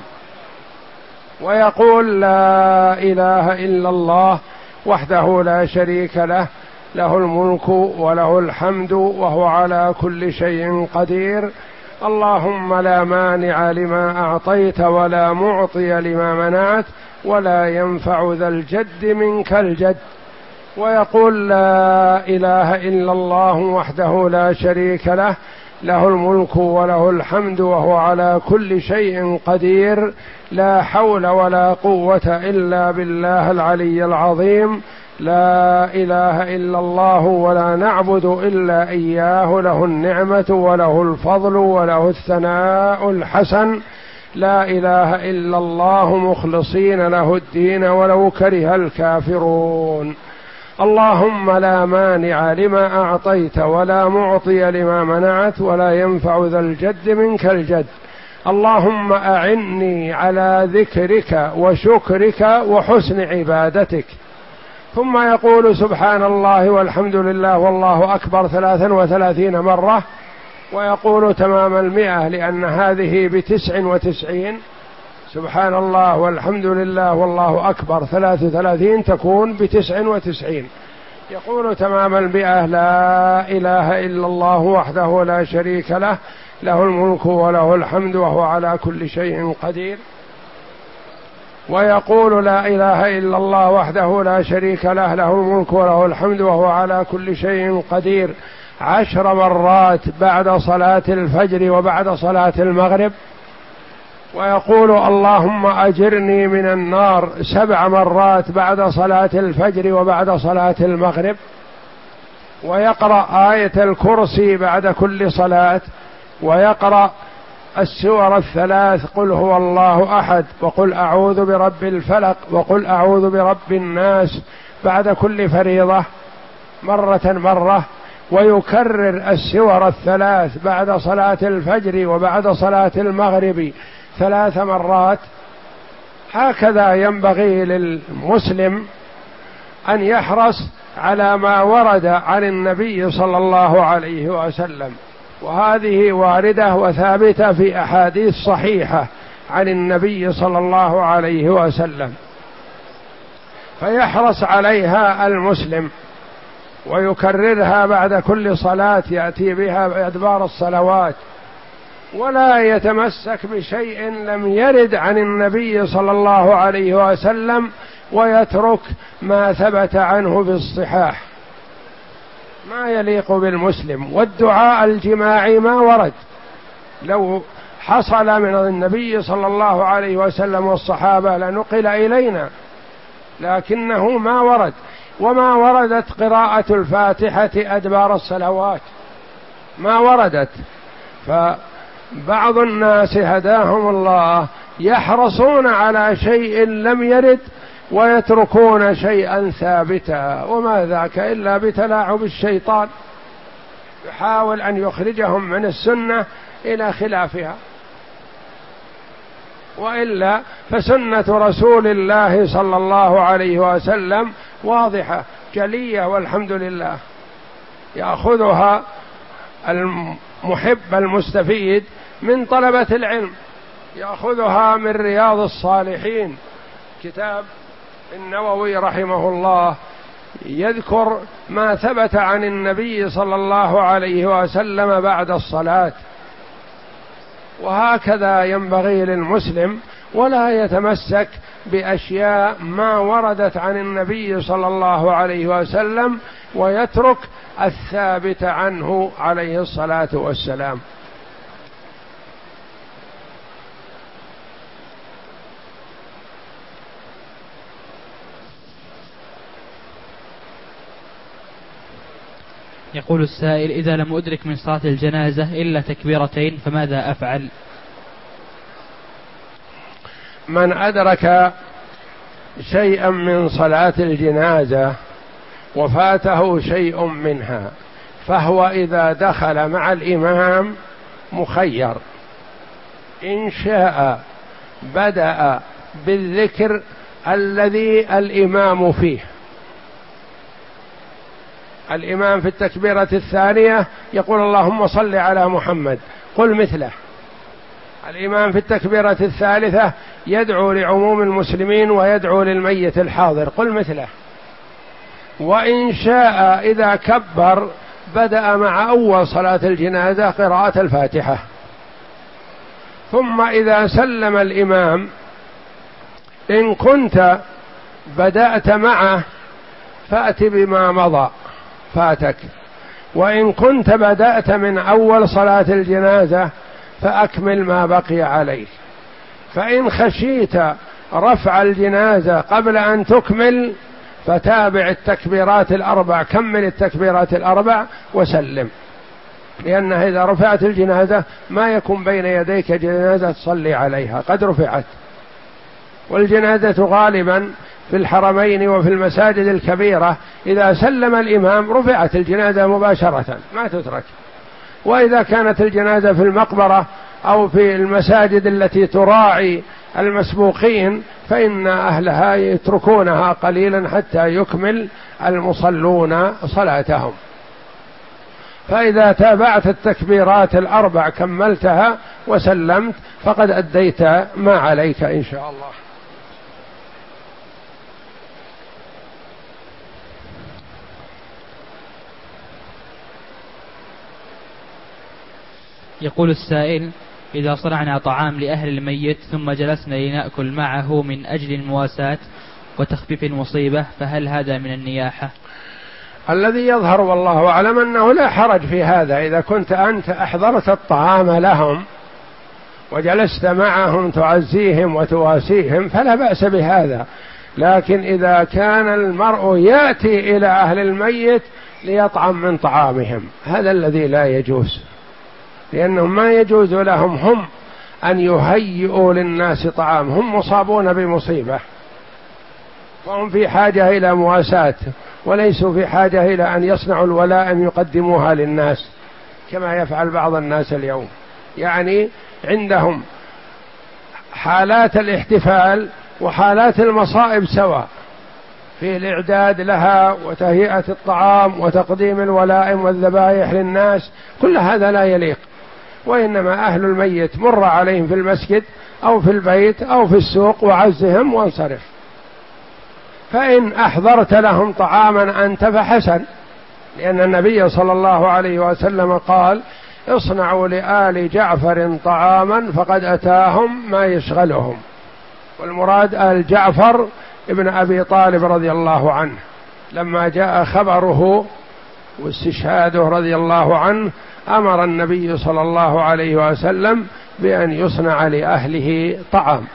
ويقول: لا إله إلا الله وحده لا شريك له، له الملك وله الحمد وهو على كل شيء قدير، اللهم لا مانع لما أعطيت ولا معطي لما منعت ولا ينفع ذا الجد منك الجد. ويقول: لا إله إلا الله وحده لا شريك له، له الملك وله الحمد وهو على كل شيء قدير، لا حول ولا قوة إلا بالله العلي العظيم، لا إله إلا الله ولا نعبد إلا إياه، له النعمة وله الفضل وله الثناء الحسن، لا إله إلا الله مخلصين له الدين ولو كره الكافرون، اللهم لا مانع لما أعطيت ولا معطي لما منعت ولا ينفع ذا الجد منك الجد، اللهم أعني على ذكرك وشكرك وحسن عبادتك. ثم يقول: سبحان الله والحمد لله والله أكبر ثلاثا وثلاثين مرة، ويقول تمام المئة لأن هذه بتسع وتسعين، سبحان الله والحمد لله والله أكبر ثلاث وثلاثين تكون بتسع وتسعين. يقول تمام المئة: لا إله إلا الله وحده لا شريك له، له الملك وله الحمد وهو على كل شيء قدير. ويقول: لا إله إلا الله وحده لا شريك له، له الملك وله الحمد وهو على كل شيء قدير عشر مرات بعد صلاة الفجر وبعد صلاة المغرب. ويقول: اللهم أجرني من النار سبع مرات بعد صلاة الفجر وبعد صلاة المغرب. ويقرأ آية الكرسي بعد كل صلاة، ويقرأ السور الثلاث: قل هو الله أحد، وقل أعوذ برب الفلق، وقل أعوذ برب الناس بعد كل فريضة مرة مرة. ويكرر السور الثلاث بعد صلاة الفجر وبعد صلاة المغرب ثلاث مرات. هكذا ينبغي للمسلم أن يحرص على ما ورد عن النبي صلى الله عليه وسلم، وهذه واردة وثابتة في أحاديث صحيحة عن النبي صلى الله عليه وسلم، فيحرص عليها المسلم ويكررها بعد كل صلاة، يأتي بها بأدبار الصلوات ولا يتمسك بشيء لم يرد عن النبي صلى الله عليه وسلم ويترك ما ثبت عنه في الصحاح، ما يليق بالمسلم. والدعاء الجماعي ما ورد، لو حصل من النبي صلى الله عليه وسلم والصحابة لنقل إلينا، لكنه ما ورد. وما وردت قراءة الفاتحة أدبار الصلوات، ما وردت. فبعض الناس هداهم الله يحرصون على شيء لم يرد ويتركون شيئا ثابتا، وما ذاك إلا بتلاعب الشيطان، يحاول أن يخرجهم من السنة إلى خلافها. وإلا فسنة رسول الله صلى الله عليه وسلم واضحة جلية والحمد لله، يأخذها المحب المستفيد من طلبة العلم، يأخذها من رياض الصالحين. كتاب النووي رحمه الله يذكر ما ثبت عن النبي صلى الله عليه وسلم بعد الصلاة، وهكذا ينبغي للمسلم، ولا يتمسك بأشياء ما وردت عن النبي صلى الله عليه وسلم ويترك الثابت عنه عليه الصلاة والسلام. يقول السائل: إذا لم أدرك من صلاة الجنازة إلا تكبيرتين فماذا أفعل؟ من أدرك شيئا من صلاة الجنازة وفاته شيء منها فهو إذا دخل مع الإمام مخير، إن شاء بدأ بالذكر الذي الإمام فيه. الإمام في التكبيرة الثانية يقول اللهم صل على محمد، قل مثله. الإمام في التكبيرة الثالثة يدعو لعموم المسلمين ويدعو للميت الحاضر، قل مثله. وإن شاء إذا كبر بدأ مع أول صلاة الجنازة قراءة الفاتحة، ثم إذا سلم الإمام إن كنت بدأت معه فأت بما مضى فاتك، وإن كنت بدأت من أول صلاة الجنازة فأكمل ما بقي عليك. فإن خشيت رفع الجنازة قبل أن تكمل فتابع التكبيرات الأربع، كمل التكبيرات الأربع وسلم، لأنها إذا رفعت الجنازة ما يكون بين يديك جنازة تصلي عليها، قد رفعت. والجنازة غالبا في الحرمين وفي المساجد الكبيرة إذا سلم الإمام رفعت الجنازة مباشرة ما تترك. وإذا كانت الجنازة في المقبرة أو في المساجد التي تراعي المسبوقين فإن أهلها يتركونها قليلا حتى يكمل المصلون صلاتهم. فإذا تابعت التكبيرات الأربع كملتها وسلمت فقد أديت ما عليك إن شاء الله. يقول السائل: إذا صنعنا طعام لأهل الميت ثم جلسنا لنأكل معه من أجل المواساة وتخفيف المصيبة فهل هذا من النياحة؟ الذي يظهر والله أعلم أنه لا حرج في هذا. إذا كنت أنت أحضرت الطعام لهم وجلست معهم تعزيهم وتواسيهم فلا بأس بهذا، لكن إذا كان المرء يأتي إلى أهل الميت ليطعم من طعامهم هذا الذي لا يجوز، لأنهم ما يجوز لهم هم أن يهيئوا للناس طعام، هم مصابون بمصيبة وهم في حاجة إلى مواساة وليسوا في حاجة إلى أن يصنعوا الولائم يقدموها للناس كما يفعل بعض الناس اليوم. يعني عندهم حالات الاحتفال وحالات المصائب سواء في الإعداد لها وتهيئة الطعام وتقديم الولائم والذبائح للناس، كل هذا لا يليق. وإنما أهل الميت مر عليهم في المسجد أو في البيت أو في السوق وعزهم وانصرف. فإن أحضرت لهم طعاما أنت فحسن، لأن النبي صلى الله عليه وسلم قال: اصنعوا لآل جعفر طعاما فقد أتاهم ما يشغلهم. والمراد آل جعفر ابن أبي طالب رضي الله عنه، لما جاء خبره واستشهاده رضي الله عنه أمر النبي صلى الله عليه وسلم بأن يصنع لأهله طعام.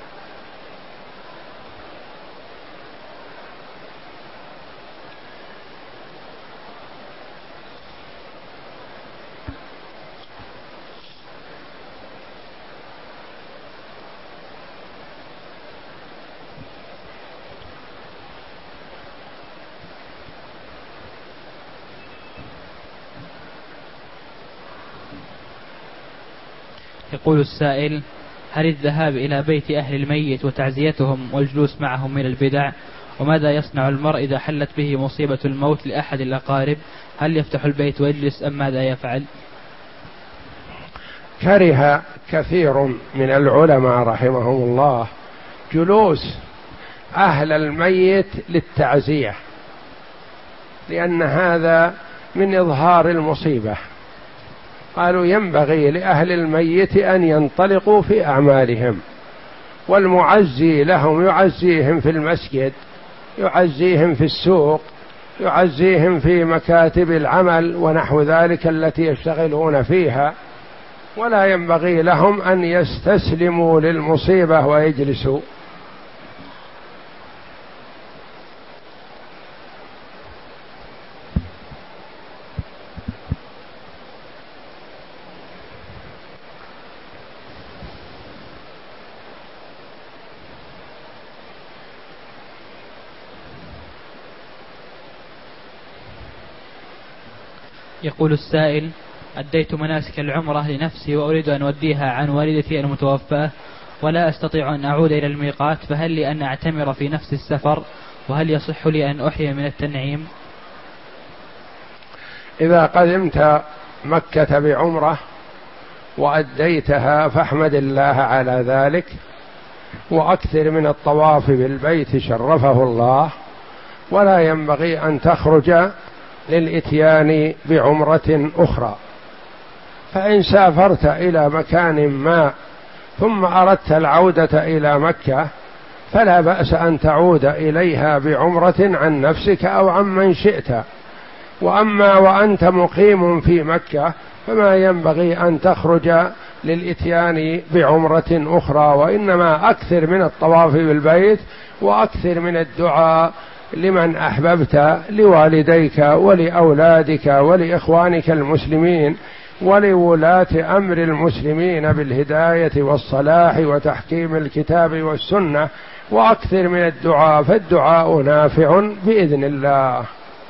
يقول السائل: هل الذهاب إلى بيت أهل الميت وتعزيتهم والجلوس معهم من البدع؟ وماذا يصنع المرء إذا حلت به مصيبة الموت لأحد الأقارب؟ هل يفتح البيت ويجلس أم ماذا يفعل؟ كره كثير من العلماء رحمهم الله جلوس أهل الميت للتعزية، لأن هذا من إظهار المصيبة. قالوا ينبغي لأهل الميت أن ينطلقوا في أعمالهم، والمعزي لهم يعزيهم في المسجد، يعزيهم في السوق، يعزيهم في مكاتب العمل ونحو ذلك التي يشتغلون فيها، ولا ينبغي لهم أن يستسلموا للمصيبة ويجلسوا. يقول السائل: أديت مناسك العمرة لنفسي وأريد أن أوديها عن والدتي المتوفاة ولا أستطيع أن أعود إلى الميقات، فهل لي أن أعتمر في نفس السفر؟ وهل يصح لي أن أحيي من التنعيم؟ إذا قدمت مكة بعمرة وأديتها فاحمد الله على ذلك، وأكثر من الطواف بالبيت شرفه الله، ولا ينبغي أن تخرج للإتيان بعمرة أخرى. فإن سافرت إلى مكان ما ثم أردت العودة إلى مكة فلا بأس أن تعود إليها بعمرة عن نفسك أو عن من شئت. وأما وأنت مقيم في مكة فما ينبغي أن تخرج للإتيان بعمرة أخرى، وإنما أكثر من الطواف بالبيت وأكثر من الدعاء لمن أحببت، لوالديك ولأولادك ولإخوانك المسلمين ولولاة أمر المسلمين بالهداية والصلاح وتحكيم الكتاب والسنة، وأكثر من الدعاء، فالدعاء نافع بإذن الله.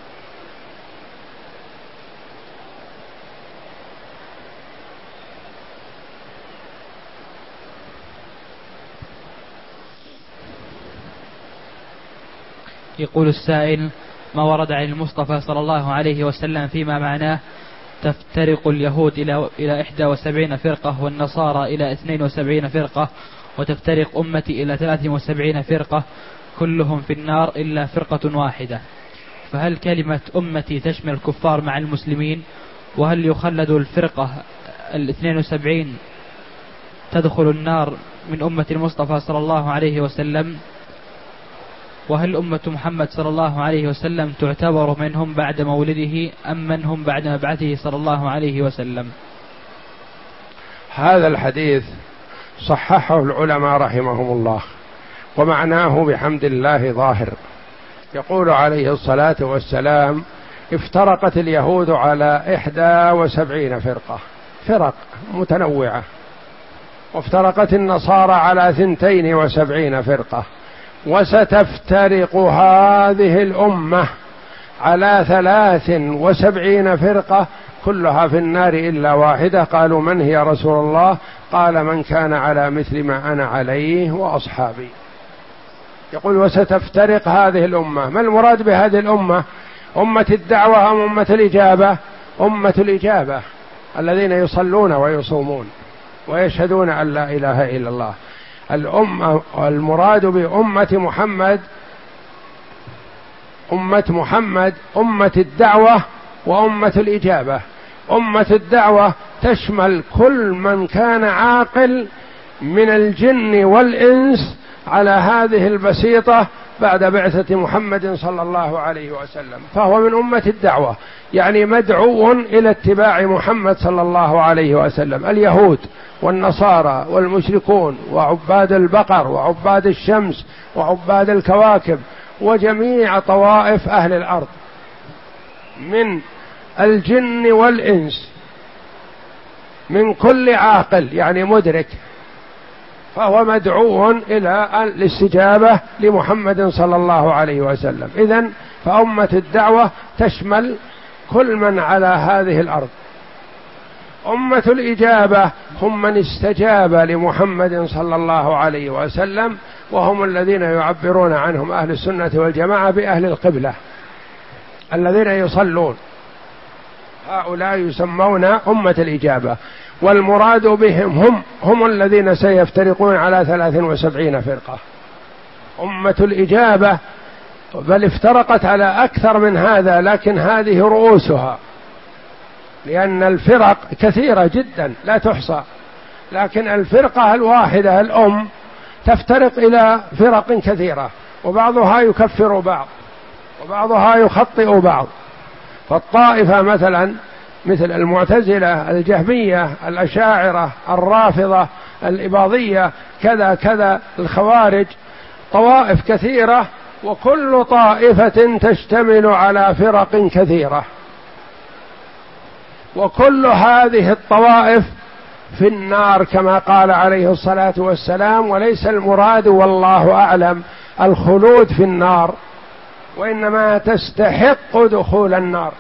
يقول السائل: ما ورد عن المصطفى صلى الله عليه وسلم فيما معناه تفترق اليهود إلى إلى إحدى وسبعين فرقة والنصارى إلى اثنين وسبعين فرقة وتفترق أمتي إلى ثلاث وسبعين فرقة كلهم في النار إلا فرقة واحدة، فهل كلمة أمتي تشمل الكفار مع المسلمين؟ وهل يخلد الفرقة الاثنين وسبعين تدخل النار من أمة المصطفى صلى الله عليه وسلم؟ وهل أمة محمد صلى الله عليه وسلم تعتبر منهم بعد مولده أم من هم بعد مبعثه صلى الله عليه وسلم؟ هذا الحديث صححه العلماء رحمهم الله، ومعناه بحمد الله ظاهر. يقول عليه الصلاة والسلام: افترقت اليهود على إحدى وسبعين فرقة، فرق متنوعة، وافترقت النصارى على ثنتين وسبعين فرقة، وستفترق هذه الأمة على ثلاث وسبعين فرقة كلها في النار إلا واحدة. قالوا: من هي رسول الله؟ قال: من كان على مثل ما أنا عليه وأصحابي. يقول: وستفترق هذه الأمة. ما المراد بهذه الأمة؟ أمة الدعوة أم أمة الإجابة؟ أمة الإجابة، الذين يصلون ويصومون ويشهدون أن لا إله إلا الله. الأمة المراد بأمة محمد أمة محمد أمة الدعوة وأمة الإجابة. أمة الدعوة تشمل كل من كان عاقل من الجن والإنس على هذه البسيطة بعد بعثة محمد صلى الله عليه وسلم، فهو من أمة الدعوة، يعني مدعو إلى اتباع محمد صلى الله عليه وسلم. اليهود والنصارى والمشركون وعباد البقر وعباد الشمس وعباد الكواكب وجميع طوائف أهل الأرض من الجن والإنس، من كل عاقل يعني مدرك، فهو مدعو إلى الاستجابة لمحمد صلى الله عليه وسلم. إذن فأمة الدعوة تشمل كل من على هذه الأرض. أمة الإجابة هم من استجاب لمحمد صلى الله عليه وسلم، وهم الذين يعبرون عنهم أهل السنة والجماعة بأهل القبلة الذين يصلون، هؤلاء يسمون أمة الإجابة. والمراد بهم هم هم الذين سيفترقون على ثلاث وسبعين فرقة. أمة الإجابة بل افترقت على أكثر من هذا، لكن هذه رؤوسها، لأن الفرق كثيرة جدا لا تحصى، لكن الفرقة الواحدة الأم تفترق إلى فرق كثيرة، وبعضها يكفر بعض وبعضها يخطئ بعض. فالطائفة مثلا مثل المعتزلة، الجهمية، الأشاعرة، الرافضة، الإباضية، كذا كذا، الخوارج، طوائف كثيرة، وكل طائفة تشتمل على فرق كثيرة، وكل هذه الطوائف في النار كما قال عليه الصلاة والسلام. وليس المراد والله أعلم الخلود في النار، وإنما تستحق دخول النار،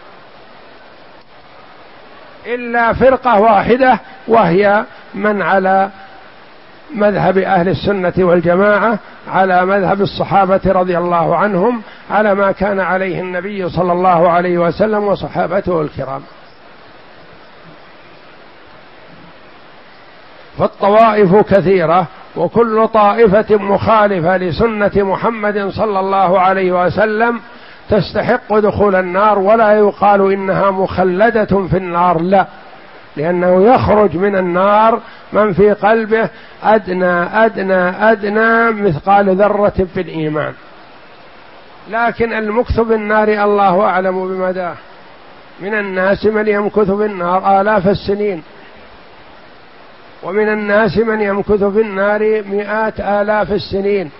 إلا فرقة واحدة وهي من على مذهب أهل السنة والجماعة، على مذهب الصحابة رضي الله عنهم، على ما كان عليه النبي صلى الله عليه وسلم وصحابته الكرام. فالطوائف كثيرة، وكل طائفة مخالفة لسنة محمد صلى الله عليه وسلم تستحق دخول النار، ولا يقال إنها مخلدة في النار، لا، لأنه يخرج من النار من في قلبه أدنى أدنى أدنى مثقال ذرة في الإيمان. لكن المكث بالنار الله أعلم بمداه. من الناس من يمكث في النار آلاف السنين، ومن الناس من يمكث في النار مئات آلاف السنين،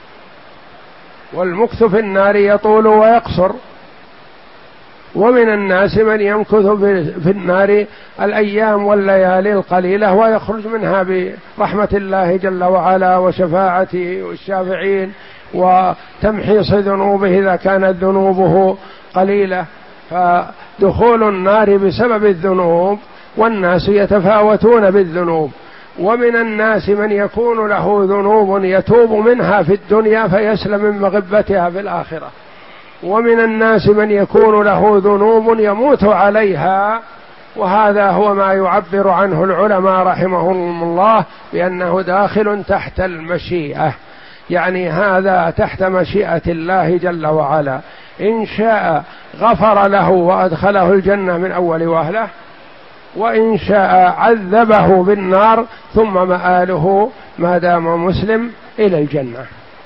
والمكث في النار يطول ويقصر. ومن الناس من يمكث في النار الأيام والليالي القليلة ويخرج منها برحمة الله جل وعلا وشفاعته والشافعين وتمحيص ذنوبه إذا كانت ذنوبه قليلة. فدخول النار بسبب الذنوب، والناس يتفاوتون بالذنوب. ومن الناس من يكون له ذنوب يتوب منها في الدنيا فيسلم من مغبتها في الآخرة، ومن الناس من يكون له ذنوب يموت عليها، وهذا هو ما يعبر عنه العلماء رحمهم الله بأنه داخل تحت المشيئة، يعني هذا تحت مشيئة الله جل وعلا. إن شاء غفر له وأدخله الجنة من أول وهلة، وإن شاء عذبه بالنار ثم مآله ما دام مسلم إلى الجنة.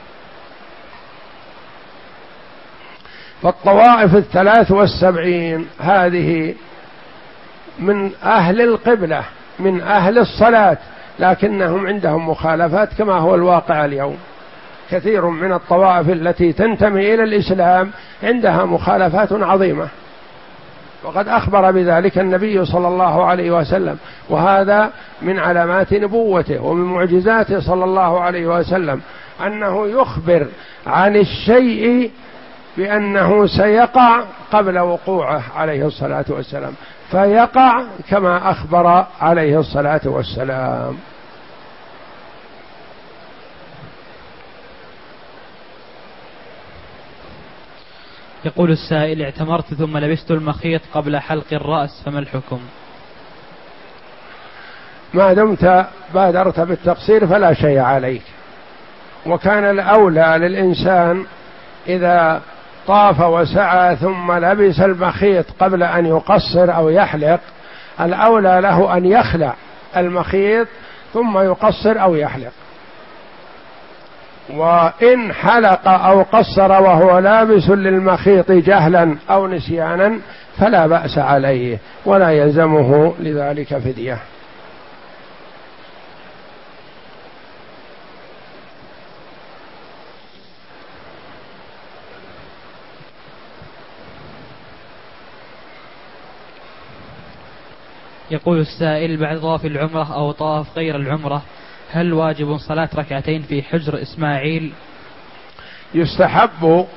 فالطوائف الثلاث والسبعين هذه من أهل القبلة، من أهل الصلاة، لكنهم عندهم مخالفات كما هو الواقع اليوم. كثير من الطوائف التي تنتمي إلى الإسلام عندها مخالفات عظيمة، وقد أخبر بذلك النبي صلى الله عليه وسلم، وهذا من علامات نبوته ومن معجزاته صلى الله عليه وسلم، أنه يخبر عن الشيء بأنه سيقع قبل وقوعه عليه الصلاة والسلام، فيقع كما أخبر عليه الصلاة والسلام. يقول السائل: اعتمرت ثم لبست المخيط قبل حلق الرأس، فما الحكم؟ ما دمت بادرت بالتقصير فلا شيء عليك، وكان الأولى للإنسان إذا طاف وسعى ثم لبس المخيط قبل أن يقصر أو يحلق الأولى له أن يخلع المخيط ثم يقصر أو يحلق. وإن حلق أو قصر وهو لابس للمخيط جهلا أو نسيانا فلا بأس عليه ولا يلزمه لذلك فدية. يقول السائل: بعد طواف العمرة أو طواف غير العمرة هل واجب صلاة ركعتين في حجر إسماعيل؟ يستحب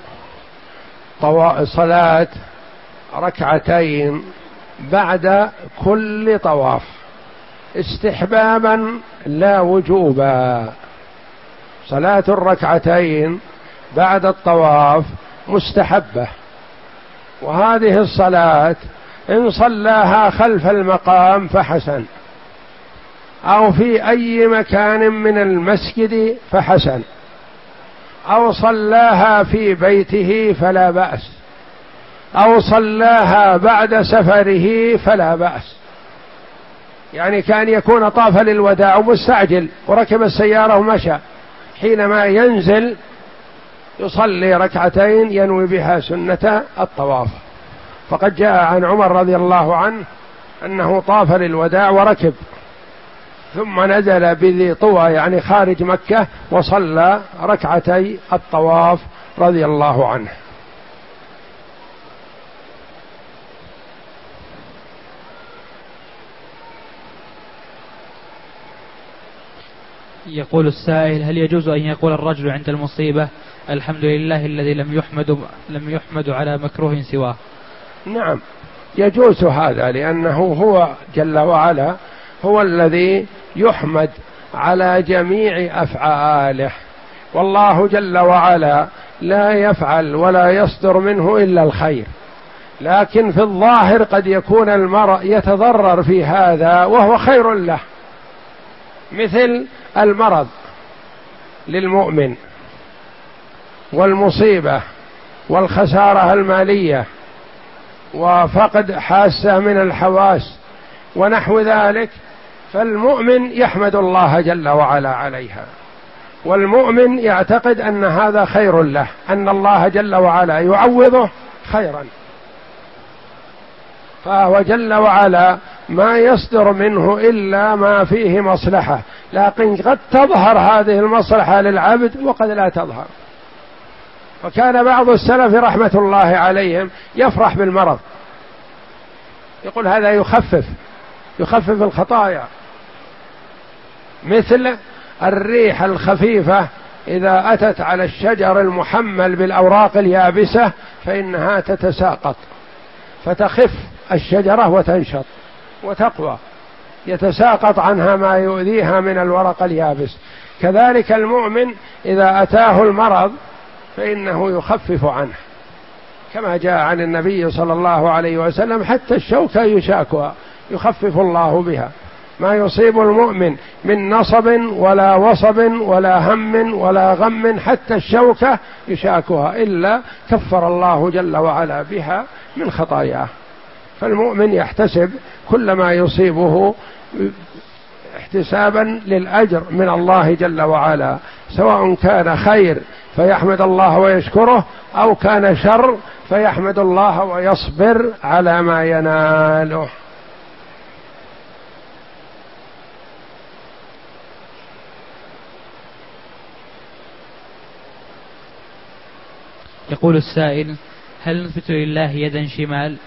صلاة ركعتين بعد كل طواف استحبابا لا وجوبا. صلاة الركعتين بعد الطواف مستحبة، وهذه الصلاة إن صلاها خلف المقام فحسن، أو في أي مكان من المسجد فحسن، أو صلاها في بيته فلا بأس، أو صلاها بعد سفره فلا بأس. يعني كان يكون طاف للوداع ومستعجل وركب السيارة ومشى، حينما ينزل يصلي ركعتين ينوي بها سنة الطواف. فقد جاء عن عمر رضي الله عنه أنه طاف للوداع وركب ثم نزل بذي طوى يعني خارج مكة وصلى ركعتي الطواف رضي الله عنه. يقول السائل: هل يجوز أن يقول الرجل عند المصيبة الحمد لله الذي لم يحمد لم يحمد على مكروه سواه؟ نعم يجوز هذا، لأنه هو جل وعلا هو الذي يحمد على جميع أفعاله، والله جل وعلا لا يفعل ولا يصدر منه إلا الخير، لكن في الظاهر قد يكون المرء يتضرر في هذا وهو خير له، مثل المرض للمؤمن والمصيبة والخسارة المالية وفقد حاسة من الحواس ونحو ذلك، فالمؤمن يحمد الله جل وعلا عليها، والمؤمن يعتقد أن هذا خير له، أن الله جل وعلا يعوضه خيرا، فهو جل وعلا ما يصدر منه إلا ما فيه مصلحة، لكن قد تظهر هذه المصلحة للعبد وقد لا تظهر. وكان بعض السلف رحمة الله عليهم يفرح بالمرض، يقول هذا يخفف يخفف الخطايا، مثل الريح الخفيفة إذا أتت على الشجر المحمل بالأوراق اليابسة فإنها تتساقط فتخف الشجرة وتنشط وتقوى، يتساقط عنها ما يؤذيها من الورق اليابس. كذلك المؤمن إذا أتاه المرض فإنه يخفف عنه، كما جاء عن النبي صلى الله عليه وسلم حتى الشوكة يشاكها يخفف الله بها. ما يصيب المؤمن من نصب ولا وصب ولا هم ولا غم حتى الشوكة يشاكها إلا كفر الله جل وعلا بها من خطاياه. فالمؤمن يحتسب كل ما يصيبه احتسابا للأجر من الله جل وعلا، سواء كان خير فيحمد الله ويشكره، أو كان شر فيحمد الله ويصبر على ما يناله. يقول السائل: هل نثبت لله يدا شمال؟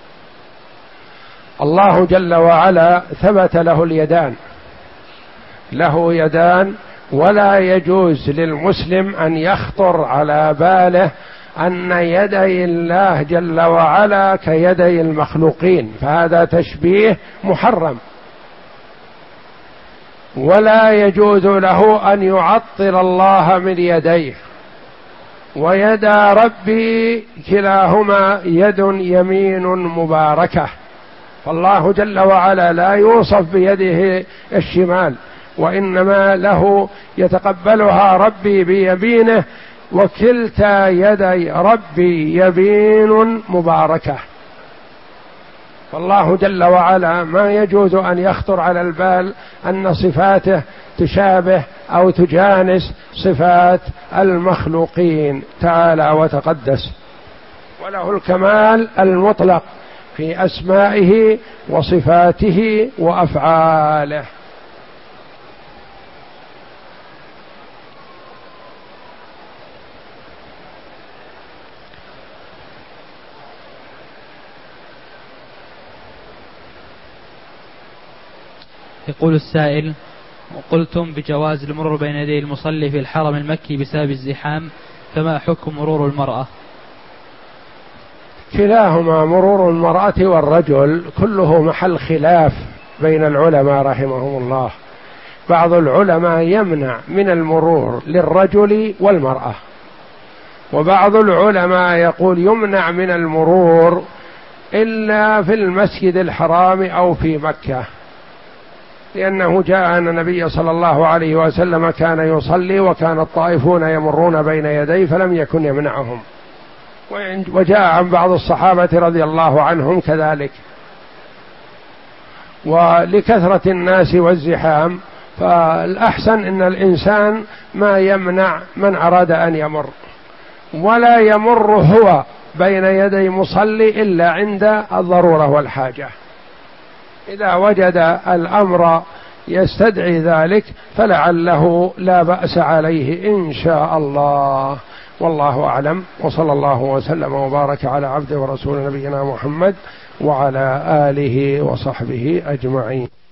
الله جل وعلا ثبت له اليدان، له يدان، ولا يجوز للمسلم أن يخطر على باله أن يدي الله جل وعلا كيدي المخلوقين، فهذا تشبيه محرم، ولا يجوز له أن يعطل الله من يديه. ويدا ربي كلاهما يد يمين مباركة، فالله جل وعلا لا يوصف بيده الشمال، وإنما له يتقبلها ربي بيمينه، وكلتا يدي ربي يمين مباركة. فالله جل وعلا ما يجوز أن يخطر على البال أن صفاته تشابه أو تجانس صفات المخلوقين تعالى وتقدس، وله الكمال المطلق في أسمائه وصفاته وأفعاله. يقول السائل: وقلتم بجواز المرور بين يدي المصلي في الحرم المكي بسبب الزحام، فما حكم مرور المرأة؟ كلاهما، مرور المرأة والرجل، كله محل خلاف بين العلماء رحمهم الله. بعض العلماء يمنع من المرور للرجل والمرأة، وبعض العلماء يقول يمنع من المرور إلا في المسجد الحرام أو في مكة، لأنه جاء أن النبي صلى الله عليه وسلم كان يصلي وكان الطائفون يمرون بين يديه فلم يكن يمنعهم، وجاء عن بعض الصحابة رضي الله عنهم كذلك. ولكثرة الناس والزحام فالأحسن أن الإنسان ما يمنع من أراد أن يمر، ولا يمر هو بين يدي مصلي إلا عند الضرورة والحاجة. إذا وجد الأمر يستدعي ذلك فلعله لا بأس عليه إن شاء الله، والله أعلم. وصلى الله وسلم وبارك على عبده ورسول نبينا محمد وعلى آله وصحبه أجمعين.